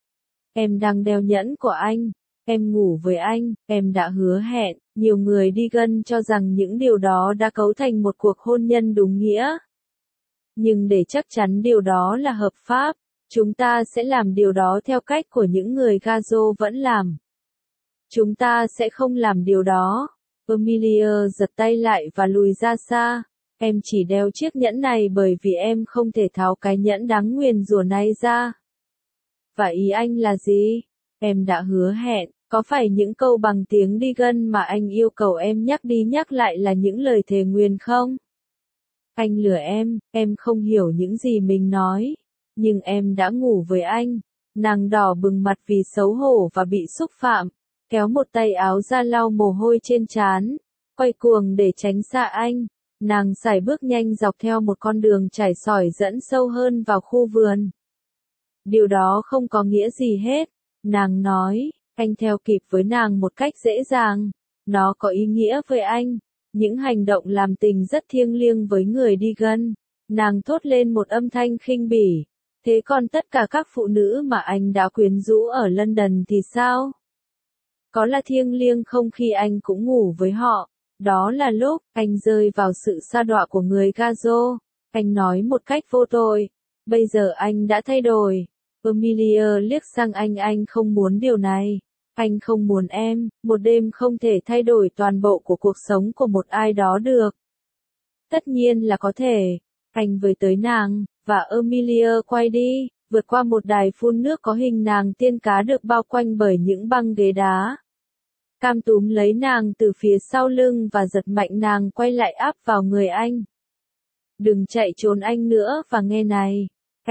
Em đang đeo nhẫn của anh. Em ngủ với anh. Em đã hứa hẹn. Nhiều người đi gân cho rằng những điều đó đã cấu thành một cuộc hôn nhân đúng nghĩa. Nhưng để chắc chắn điều đó là hợp pháp, chúng ta sẽ làm điều đó theo cách của những người Gazo vẫn làm. Chúng ta sẽ không làm điều đó. Amelia giật tay lại và lùi ra xa. Em chỉ đeo chiếc nhẫn này bởi vì em không thể tháo cái nhẫn đáng nguyền rủa này ra. Và ý anh là gì? Em đã hứa hẹn, có phải những câu bằng tiếng Digan mà anh yêu cầu em nhắc đi nhắc lại là những lời thề nguyền không? Anh lừa em không hiểu những gì mình nói. Nhưng em đã ngủ với anh. Nàng đỏ bừng mặt vì xấu hổ và bị xúc phạm, kéo một tay áo ra lau mồ hôi trên trán, quay cuồng để tránh xa anh. Nàng sải bước nhanh dọc theo một con đường trải sỏi dẫn sâu hơn vào khu vườn. Điều đó không có nghĩa gì hết, nàng nói, anh theo kịp với nàng một cách dễ dàng. Nó có ý nghĩa với anh. Những hành động làm tình rất thiêng liêng với người Digan. Nàng thốt lên một âm thanh khinh bỉ. Thế còn tất cả các phụ nữ mà anh đã quyến rũ ở London thì sao? Có là thiêng liêng không khi anh cũng ngủ với họ? Đó là lúc anh rơi vào sự sa đọa của người Gazo. Anh nói một cách vô tội. Bây giờ anh đã thay đổi. Amelia liếc sang anh không muốn điều này. Anh không muốn em, một đêm không thể thay đổi toàn bộ của cuộc sống của một ai đó được. Tất nhiên là có thể. Anh với tới nàng, và Amelia quay đi, vượt qua một đài phun nước có hình nàng tiên cá được bao quanh bởi những băng ghế đá. Cam túm lấy nàng từ phía sau lưng và giật mạnh nàng quay lại áp vào người anh. Đừng chạy trốn anh nữa và nghe này.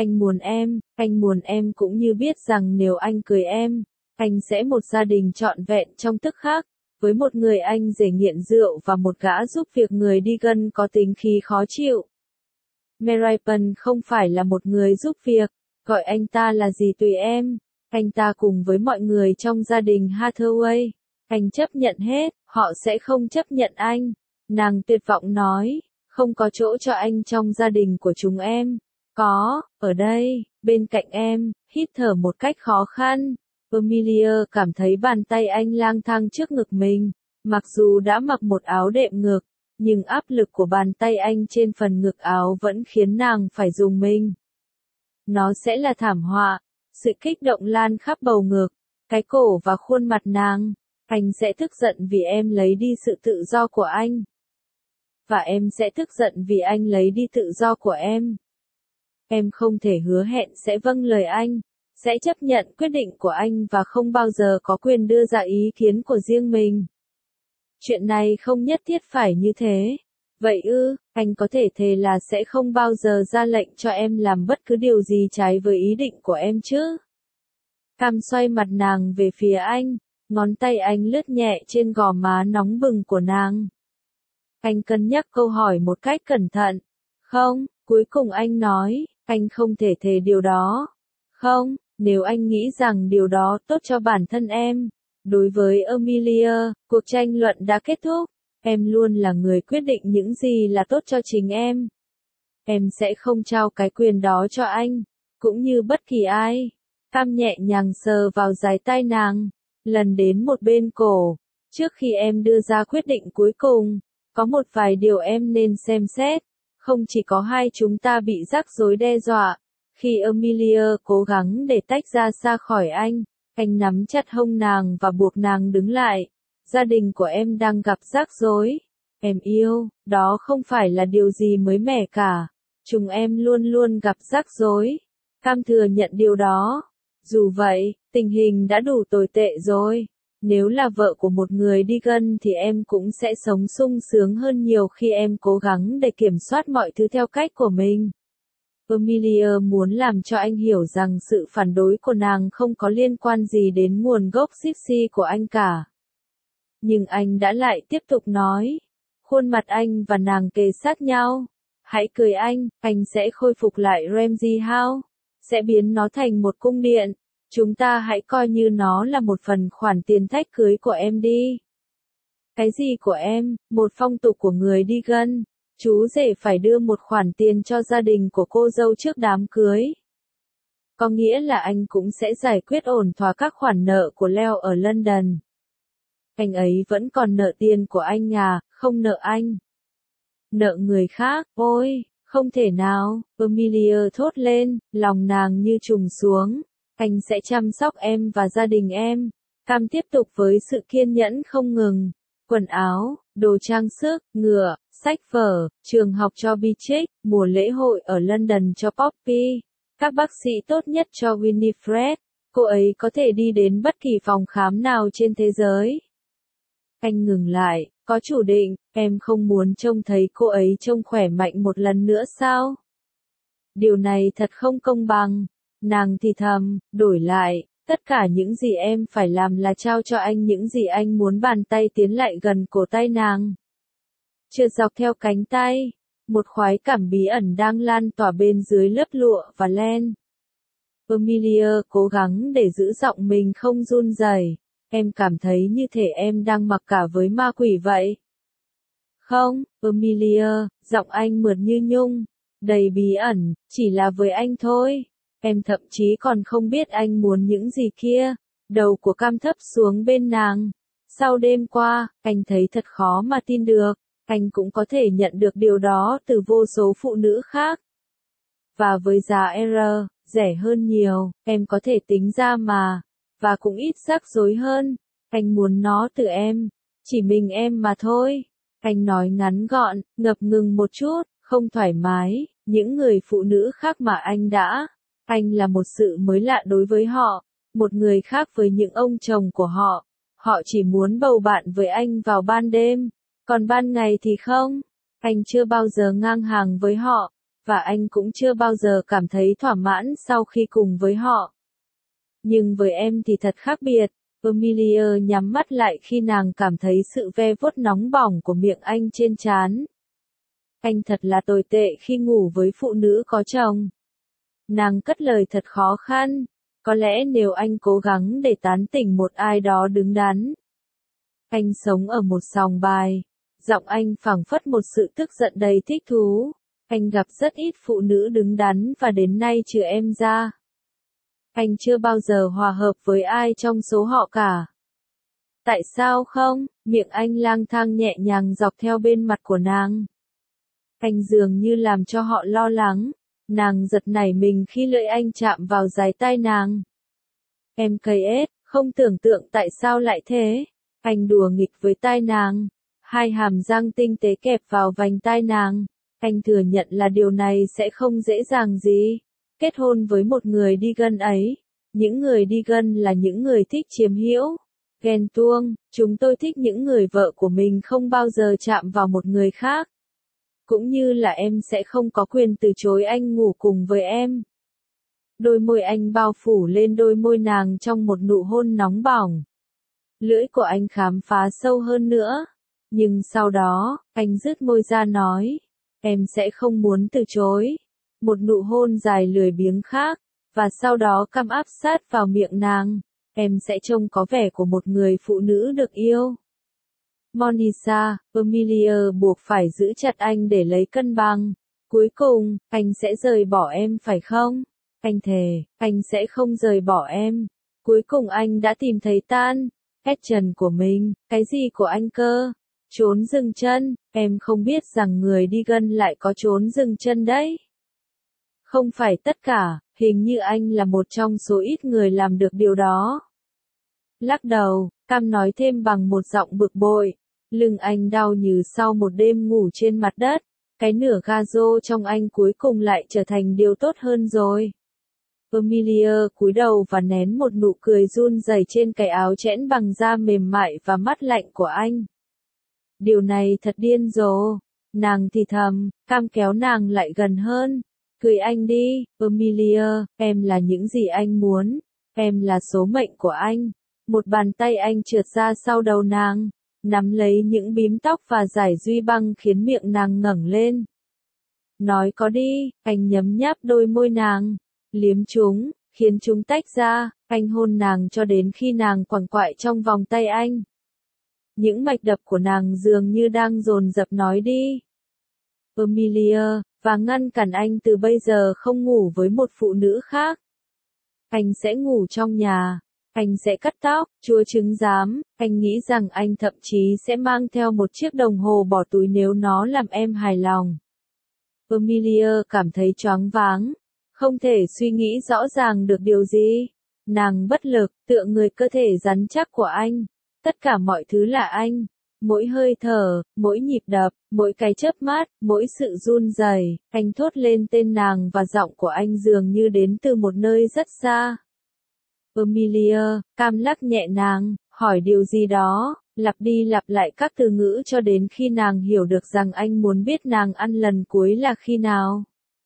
Anh muốn em cũng như biết rằng nếu anh cưới em, anh sẽ một gia đình trọn vẹn trong tức khắc, với một người anh rể nghiện rượu và một gã giúp việc người Digan có tính khí khó chịu. Meripan không phải là một người giúp việc, gọi anh ta là gì tùy em. Anh ta cùng với mọi người trong gia đình Hathaway. Anh chấp nhận hết, họ sẽ không chấp nhận anh. Nàng tuyệt vọng nói, không có chỗ cho anh trong gia đình của chúng em. Có, ở đây, bên cạnh em, hít thở một cách khó khăn. Amelia cảm thấy bàn tay anh lang thang trước ngực mình. Mặc dù đã mặc một áo đệm ngực, nhưng áp lực của bàn tay anh trên phần ngực áo vẫn khiến nàng phải rùng mình. Nó sẽ là thảm họa. Sự kích động lan khắp bầu ngực, cái cổ và khuôn mặt nàng. Anh sẽ tức giận vì em lấy đi sự tự do của anh. Và em sẽ tức giận vì anh lấy đi tự do của em. Em không thể hứa hẹn sẽ vâng lời anh, sẽ chấp nhận quyết định của anh và không bao giờ có quyền đưa ra ý kiến của riêng mình. Chuyện này không nhất thiết phải như thế. Vậy ư, anh có thể thề là sẽ không bao giờ ra lệnh cho em làm bất cứ điều gì trái với ý định của em chứ? Cam xoay mặt nàng về phía anh, ngón tay anh lướt nhẹ trên gò má nóng bừng của nàng. Anh cân nhắc câu hỏi một cách cẩn thận. Không, cuối cùng anh nói, anh không thể thề điều đó. Không, nếu anh nghĩ rằng điều đó tốt cho bản thân em. Đối với Amelia, cuộc tranh luận đã kết thúc. Em luôn là người quyết định những gì là tốt cho chính em. Em sẽ không trao cái quyền đó cho anh, cũng như bất kỳ ai. Cam nhẹ nhàng sờ vào dái tai nàng, lần đến một bên cổ. Trước khi em đưa ra quyết định cuối cùng, có một vài điều em nên xem xét. Không chỉ có hai chúng ta bị rắc rối đe dọa. Khi Amelia cố gắng để tách ra xa khỏi anh nắm chặt hông nàng và buộc nàng đứng lại. Gia đình của em đang gặp rắc rối. Em yêu, đó không phải là điều gì mới mẻ cả. Chúng em luôn luôn gặp rắc rối. Cam thừa nhận điều đó. Dù vậy, tình hình đã đủ tồi tệ rồi. Nếu là vợ của một người Digan thì em cũng sẽ sống sung sướng hơn nhiều khi em cố gắng để kiểm soát mọi thứ theo cách của mình. Amelia muốn làm cho anh hiểu rằng sự phản đối của nàng không có liên quan gì đến nguồn gốc Gypsy của anh cả. Nhưng anh đã lại tiếp tục nói. Khuôn mặt anh và nàng kề sát nhau. Hãy cười anh sẽ khôi phục lại Ramsey House. Sẽ biến nó thành một cung điện. Chúng ta hãy coi như nó là một phần khoản tiền thách cưới của em đi. Cái gì của em? Một phong tục của người Digan. Chú rể phải đưa một khoản tiền cho gia đình của cô dâu trước đám cưới. Có nghĩa là anh cũng sẽ giải quyết ổn thỏa các khoản nợ của Leo ở London. Anh ấy vẫn còn nợ tiền của anh à, không nợ anh. Nợ người khác, ôi, Không thể nào, Amelia thốt lên, lòng nàng như trùng xuống. Anh sẽ chăm sóc em và gia đình em. Cam tiếp tục với sự kiên nhẫn không ngừng. Quần áo, đồ trang sức, ngựa, sách vở, trường học cho Beatrix, mùa lễ hội ở London cho Poppy, các bác sĩ tốt nhất cho Winifred. Cô ấy có thể đi đến bất kỳ phòng khám nào trên thế giới. Anh ngừng lại, có chủ định, em không muốn trông thấy cô ấy trông khỏe mạnh một lần nữa sao? Điều này thật không công bằng. Nàng thì thầm, đổi lại, tất cả những gì em phải làm là trao cho anh những gì anh muốn. Bàn tay tiến lại gần cổ tay nàng. Trượt dọc theo cánh tay, một khoái cảm bí ẩn đang lan tỏa bên dưới lớp lụa và len. Amelia cố gắng để giữ giọng mình không run rẩy. Em cảm thấy như thể em đang mặc cả với ma quỷ vậy. Không, Amelia, giọng anh mượt như nhung, đầy bí ẩn, chỉ là với anh thôi. Em thậm chí còn không biết anh muốn những gì kia. Đầu của Cam thấp xuống bên nàng. Sau đêm qua, anh thấy thật khó mà tin được. Anh cũng có thể nhận được điều đó từ vô số phụ nữ khác. Và với giá rẻ hơn nhiều, em có thể tính ra mà. Và cũng ít rắc rối hơn. Anh muốn nó từ em. Chỉ mình em mà thôi. Anh nói ngắn gọn, ngập ngừng một chút, không thoải mái. Những người phụ nữ khác mà anh đã. Anh là một sự mới lạ đối với họ. Một người khác với những ông chồng của họ. Họ chỉ muốn bầu bạn với anh vào ban đêm. Còn ban ngày thì không. Anh chưa bao giờ ngang hàng với họ. Và anh cũng chưa bao giờ cảm thấy thỏa mãn sau khi cùng với họ. Nhưng với em thì thật khác biệt. Amelia nhắm mắt lại khi nàng cảm thấy sự ve vuốt nóng bỏng của miệng anh trên trán. Anh thật là tồi tệ khi ngủ với phụ nữ có chồng. Nàng cất lời thật khó khăn. Có lẽ nếu anh cố gắng để tán tỉnh một ai đó đứng đắn. Anh sống ở một sòng bài. Giọng anh phảng phất một sự tức giận đầy thích thú. Anh gặp rất ít phụ nữ đứng đắn và đến nay trừ em ra. Anh chưa bao giờ hòa hợp với ai trong số họ cả. Tại sao không? Miệng anh lang thang nhẹ nhàng dọc theo bên mặt của nàng. Anh dường như làm cho họ lo lắng. Nàng giật nảy mình khi lưỡi anh chạm vào dái tai nàng. Em cay ết, không tưởng tượng tại sao lại thế. Anh đùa nghịch với tai nàng. Hai hàm răng tinh tế kẹp vào vành tai nàng. Anh thừa nhận là điều này sẽ không dễ dàng gì. Kết hôn với một người đi gân ấy. Những người đi gân là những người thích chiếm hữu, ghen tuông. Chúng tôi thích những người vợ của mình không bao giờ chạm vào một người khác. Cũng như là em sẽ không có quyền từ chối anh ngủ cùng với em. Đôi môi anh bao phủ lên đôi môi nàng trong một nụ hôn nóng bỏng. Lưỡi của anh khám phá sâu hơn nữa. Nhưng sau đó, anh rứt môi ra nói. Em sẽ không muốn từ chối. Một nụ hôn dài lười biếng khác. Và sau đó Cam áp sát vào miệng nàng. Em sẽ trông có vẻ của một người phụ nữ được yêu. Monisa, Amelia buộc phải giữ chặt anh để lấy cân bằng. Cuối cùng, anh sẽ rời bỏ em phải không? Anh thề, anh sẽ không rời bỏ em. Cuối cùng anh đã tìm thấy tan. Hết trần của mình, cái gì của anh cơ? Trốn dừng chân, em không biết rằng người đi gân lại có trốn dừng chân đấy. Không phải tất cả, hình như anh là một trong số ít người làm được điều đó. Lắc đầu, Cam nói thêm bằng một giọng bực bội. Lưng anh đau như sau một đêm ngủ trên mặt đất. Cái nửa gazo trong anh cuối cùng lại trở thành điều tốt hơn rồi. Amelia cúi đầu và nén một nụ cười run rẩy trên cái áo chẽn bằng da mềm mại và mắt lạnh của anh. Điều này thật điên rồ. Nàng thì thầm, Cam kéo nàng lại gần hơn. Cười anh đi, Amelia, em là những gì anh muốn. Em là số mệnh của anh. Một bàn tay anh trượt ra sau đầu nàng, nắm lấy những bím tóc và giải duy băng khiến miệng nàng ngẩng lên. Nói có đi, anh nhấm nháp đôi môi nàng, liếm chúng, khiến chúng tách ra, anh hôn nàng cho đến khi nàng quằn quại trong vòng tay anh. Những mạch đập của nàng dường như đang dồn dập nói đi. Amelia, và ngăn cản anh từ bây giờ không ngủ với một phụ nữ khác. Anh sẽ ngủ trong nhà. Anh sẽ cắt tóc, chúa trứng giám, anh nghĩ rằng anh thậm chí sẽ mang theo một chiếc đồng hồ bỏ túi nếu nó làm em hài lòng. Emilia cảm thấy choáng váng, không thể suy nghĩ rõ ràng được điều gì. Nàng bất lực, tựa người cơ thể rắn chắc của anh. Tất cả mọi thứ là anh. Mỗi hơi thở, mỗi nhịp đập, mỗi cái chớp mắt, mỗi sự run rẩy, anh thốt lên tên nàng và giọng của anh dường như đến từ một nơi rất xa. Emilia, Cam lắc nhẹ nàng, hỏi điều gì đó, lặp đi lặp lại các từ ngữ cho đến khi nàng hiểu được rằng anh muốn biết nàng ăn lần cuối là khi nào.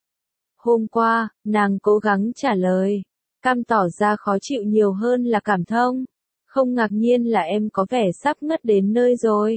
Hôm qua, nàng cố gắng trả lời. Cam tỏ ra khó chịu nhiều hơn là cảm thông. Không ngạc nhiên là em có vẻ sắp ngất đến nơi rồi.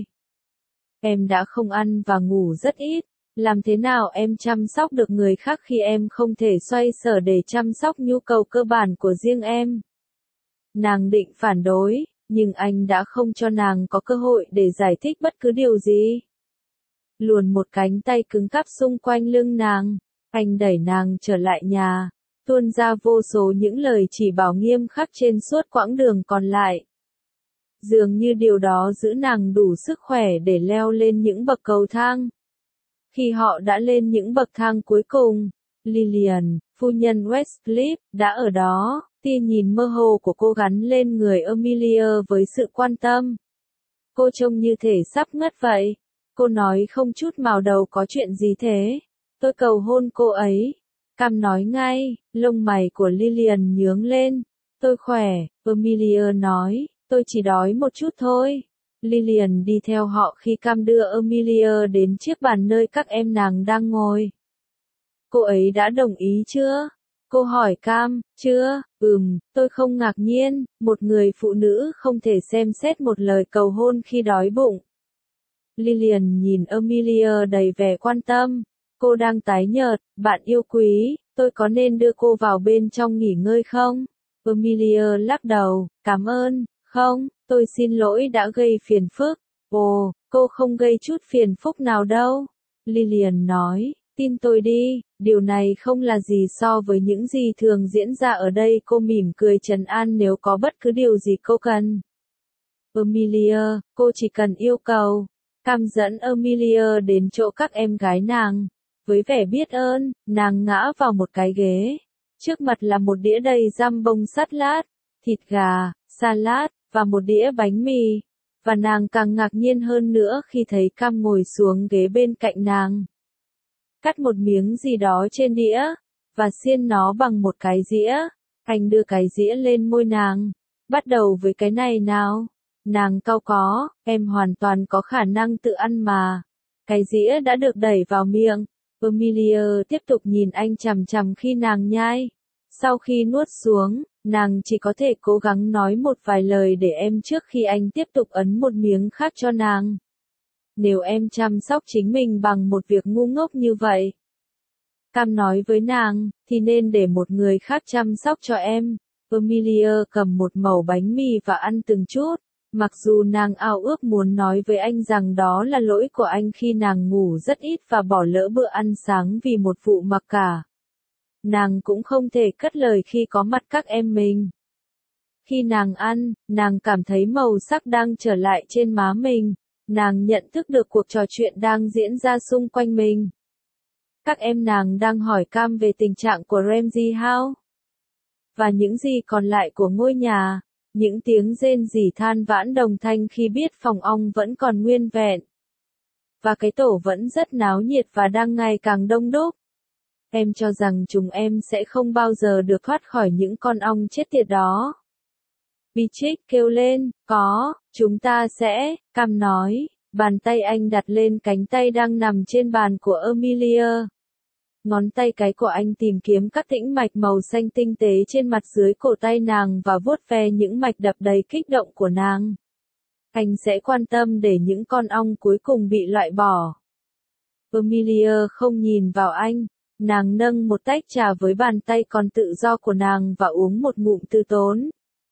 Em đã không ăn và ngủ rất ít. Làm thế nào em chăm sóc được người khác khi em không thể xoay sở để chăm sóc nhu cầu cơ bản của riêng em? Nàng định phản đối, nhưng anh đã không cho nàng có cơ hội để giải thích bất cứ điều gì. Luồn một cánh tay cứng cáp xung quanh lưng nàng, anh đẩy nàng trở lại nhà, tuôn ra vô số những lời chỉ bảo nghiêm khắc trên suốt quãng đường còn lại. Dường như điều đó giữ nàng đủ sức khỏe để leo lên những bậc cầu thang. Khi họ đã lên những bậc thang cuối cùng, Lillian, phu nhân Westcliff, đã ở đó, tia nhìn mơ hồ của cô gắn lên người Emilia với sự quan tâm. Cô trông như thể sắp ngất vậy. Cô nói không chút mào đầu có chuyện gì thế. Tôi cầu hôn cô ấy. Cam nói ngay, lông mày của Lillian nhướng lên. Tôi khỏe, Emilia nói, tôi chỉ đói một chút thôi. Lillian đi theo họ khi Cam đưa Emilia đến chiếc bàn nơi các em nàng đang ngồi. Cô ấy đã đồng ý chưa? Cô hỏi Cam, chưa, tôi không ngạc nhiên, một người phụ nữ không thể xem xét một lời cầu hôn khi đói bụng. Lillian nhìn Emilia đầy vẻ quan tâm. Cô đang tái nhợt, bạn yêu quý, tôi có nên đưa cô vào bên trong nghỉ ngơi không? Emilia lắc đầu, cảm ơn, không, tôi xin lỗi đã gây phiền phức. Ồ, cô không gây chút phiền phức nào đâu. Lillian nói, tin tôi đi, điều này không là gì so với những gì thường diễn ra ở đây. Cô mỉm cười trấn an nếu có bất cứ điều gì cô cần. Emilia, cô chỉ cần yêu cầu. Cam dẫn Emilia đến chỗ các em gái nàng. Với vẻ biết ơn, nàng ngã vào một cái ghế. Trước mặt là một đĩa đầy răm bông sắt lát, thịt gà, salad, và một đĩa bánh mì. Và nàng càng ngạc nhiên hơn nữa khi thấy Cam ngồi xuống ghế bên cạnh nàng. Cắt một miếng gì đó trên đĩa, và xiên nó bằng một cái dĩa. Anh đưa cái dĩa lên môi nàng. Bắt đầu với cái này nào. Nàng cau có, em hoàn toàn có khả năng tự ăn mà. Cái dĩa đã được đẩy vào miệng. Emilia tiếp tục nhìn anh chằm chằm khi nàng nhai. Sau khi nuốt xuống, nàng chỉ có thể cố gắng nói một vài lời để em trước khi anh tiếp tục ấn một miếng khác cho nàng. Nếu em chăm sóc chính mình bằng một việc ngu ngốc như vậy, Cam nói với nàng, thì nên để một người khác chăm sóc cho em. Emilia cầm một mẩu bánh mì và ăn từng chút. Mặc dù nàng ao ước muốn nói với anh rằng đó là lỗi của anh khi nàng ngủ rất ít và bỏ lỡ bữa ăn sáng vì một vụ mặc cả. Nàng cũng không thể cất lời khi có mặt các em mình. Khi nàng ăn, nàng cảm thấy màu sắc đang trở lại trên má mình. Nàng nhận thức được cuộc trò chuyện đang diễn ra xung quanh mình. Các em nàng đang hỏi Cam về tình trạng của Ramsey House. Và những gì còn lại của ngôi nhà. Những tiếng rên rỉ than vãn đồng thanh khi biết phòng ong vẫn còn nguyên vẹn. Và cái tổ vẫn rất náo nhiệt và đang ngày càng đông đúc. Em cho rằng chúng em sẽ không bao giờ được thoát khỏi những con ong chết tiệt đó. Beatrix kêu lên, có, chúng ta sẽ, Cam nói, bàn tay anh đặt lên cánh tay đang nằm trên bàn của Emilia. Ngón tay cái của anh tìm kiếm các tĩnh mạch màu xanh tinh tế trên mặt dưới cổ tay nàng và vuốt ve những mạch đập đầy kích động của nàng. Anh sẽ quan tâm để những con ong cuối cùng bị loại bỏ. Emilia không nhìn vào anh. Nàng nâng một tách trà với bàn tay còn tự do của nàng và uống một ngụm từ tốn.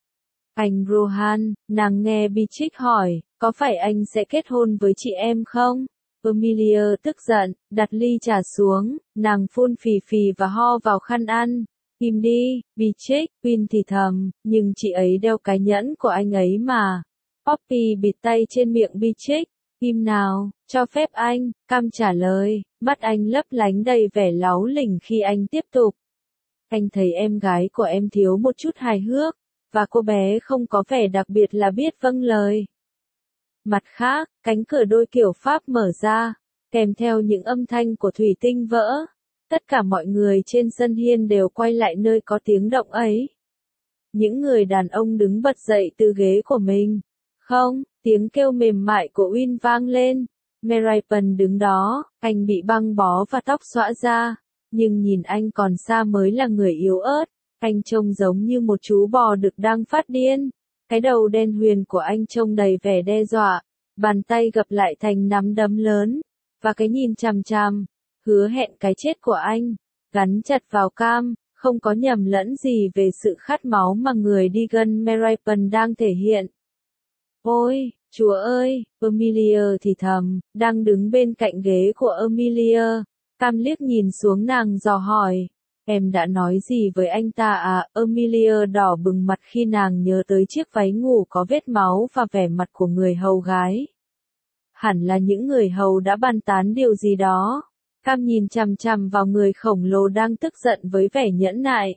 Anh Rohan, nàng nghe Beatrix hỏi, có phải anh sẽ kết hôn với chị em không? Emilia tức giận, đặt ly trà xuống, nàng phun phì phì và ho vào khăn ăn. Im đi, Beatrix, Win thì thầm, nhưng chị ấy đeo cái nhẫn của anh ấy mà. Poppy bịt tay trên miệng Beatrix. Im nào, cho phép anh, Cam trả lời, mắt anh lấp lánh đầy vẻ láu lỉnh khi anh tiếp tục. Anh thấy em gái của em thiếu một chút hài hước, và cô bé không có vẻ đặc biệt là biết vâng lời. Mặt khác, cánh cửa đôi kiểu Pháp mở ra, kèm theo những âm thanh của thủy tinh vỡ. Tất cả mọi người trên sân hiên đều quay lại nơi có tiếng động ấy. Những người đàn ông đứng bật dậy từ ghế của mình. Không, tiếng kêu mềm mại của Win vang lên. Merapen đứng đó, anh bị băng bó và tóc xõa ra. Nhưng nhìn anh còn xa mới là người yếu ớt. Anh trông giống như một chú bò đực đang phát điên. Cái đầu đen huyền của anh trông đầy vẻ đe dọa. Bàn tay gập lại thành nắm đấm lớn. Và cái nhìn chằm chằm, hứa hẹn cái chết của anh, gắn chặt vào Cam, không có nhầm lẫn gì về sự khát máu mà người đi gần Merapen đang thể hiện. Ôi, Chúa ơi, Emilia thì thầm, đang đứng bên cạnh ghế của Emilia. Cam liếc nhìn xuống nàng dò hỏi, em đã nói gì với anh ta à? Emilia đỏ bừng mặt khi nàng nhớ tới chiếc váy ngủ có vết máu và vẻ mặt của người hầu gái. Hẳn là những người hầu đã bàn tán điều gì đó. Cam nhìn chằm chằm vào người khổng lồ đang tức giận với vẻ nhẫn nại.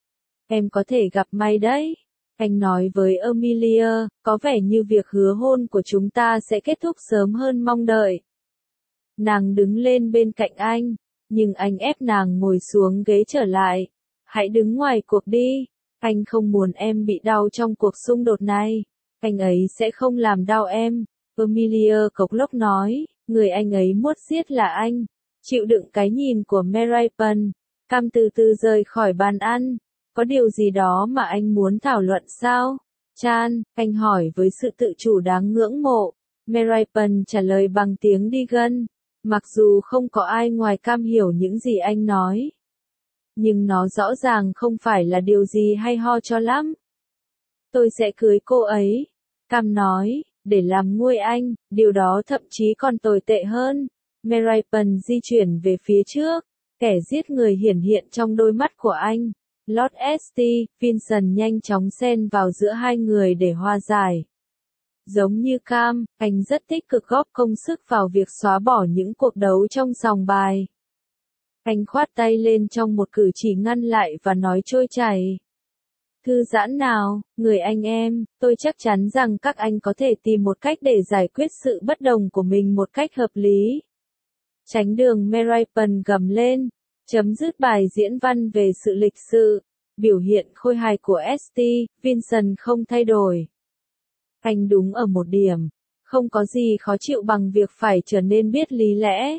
Em có thể gặp may đấy. Anh nói với Emilia, có vẻ như việc hứa hôn của chúng ta sẽ kết thúc sớm hơn mong đợi. Nàng đứng lên bên cạnh anh, nhưng anh ép nàng ngồi xuống ghế trở lại. Hãy đứng ngoài cuộc đi. Anh không muốn em bị đau trong cuộc xung đột này. Anh ấy sẽ không làm đau em. Emilia cộc lốc nói, người anh ấy muốn giết là anh. Chịu đựng cái nhìn của Merapen, Cam từ từ rời khỏi bàn ăn. Có điều gì đó mà anh muốn thảo luận sao? Chan, anh hỏi với sự tự chủ đáng ngưỡng mộ. Merapen trả lời bằng tiếng đi gân. Mặc dù không có ai ngoài Cam hiểu những gì anh nói. Nhưng nó rõ ràng không phải là điều gì hay ho cho lắm. Tôi sẽ cưới cô ấy. Cam nói, để làm nguôi anh, điều đó thậm chí còn tồi tệ hơn. Merapen di chuyển về phía trước, kẻ giết người hiển hiện trong đôi mắt của anh. Lord St. Vincent nhanh chóng xen vào giữa hai người để hòa giải. Giống như Cam, anh rất tích cực góp công sức vào việc xóa bỏ những cuộc đấu trong sòng bài. Anh khoát tay lên trong một cử chỉ ngăn lại và nói trôi chảy. Thư giãn nào, người anh em, tôi chắc chắn rằng các anh có thể tìm một cách để giải quyết sự bất đồng của mình một cách hợp lý. Tránh đường Merapen gầm lên, chấm dứt bài diễn văn về sự lịch sự, biểu hiện khôi hài của St. Vincent không thay đổi. Anh đúng ở một điểm, không có gì khó chịu bằng việc phải trở nên biết lý lẽ.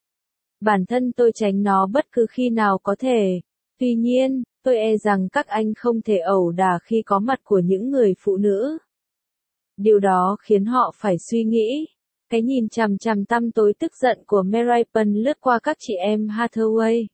Bản thân tôi tránh nó bất cứ khi nào có thể. Tuy nhiên, tôi e rằng các anh không thể ẩu đả khi có mặt của những người phụ nữ. Điều đó khiến họ phải suy nghĩ. Cái nhìn chằm chằm tăm tối tức giận của Merapen lướt qua các chị em Hathaway.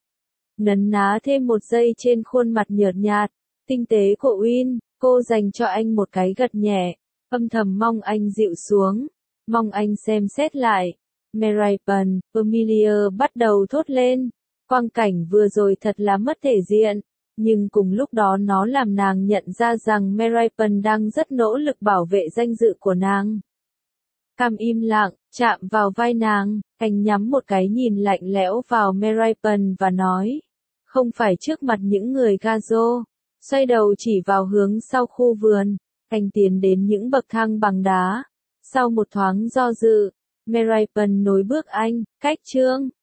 Nấn ná thêm một giây trên khuôn mặt nhợt nhạt, tinh tế của Win, cô dành cho anh một cái gật nhẹ, âm thầm mong anh dịu xuống, mong anh xem xét lại. Merapen, Emilia bắt đầu thốt lên, quang cảnh vừa rồi thật là mất thể diện, nhưng cùng lúc đó nó làm nàng nhận ra rằng Merapen đang rất nỗ lực bảo vệ danh dự của nàng. Cam im lặng, chạm vào vai nàng, anh nhắm một cái nhìn lạnh lẽo vào Merapen và nói, không phải trước mặt những người Gazo, xoay đầu chỉ vào hướng sau khu vườn, anh tiến đến những bậc thang bằng đá. Sau một thoáng do dự, Merapen nối bước anh, cách chương.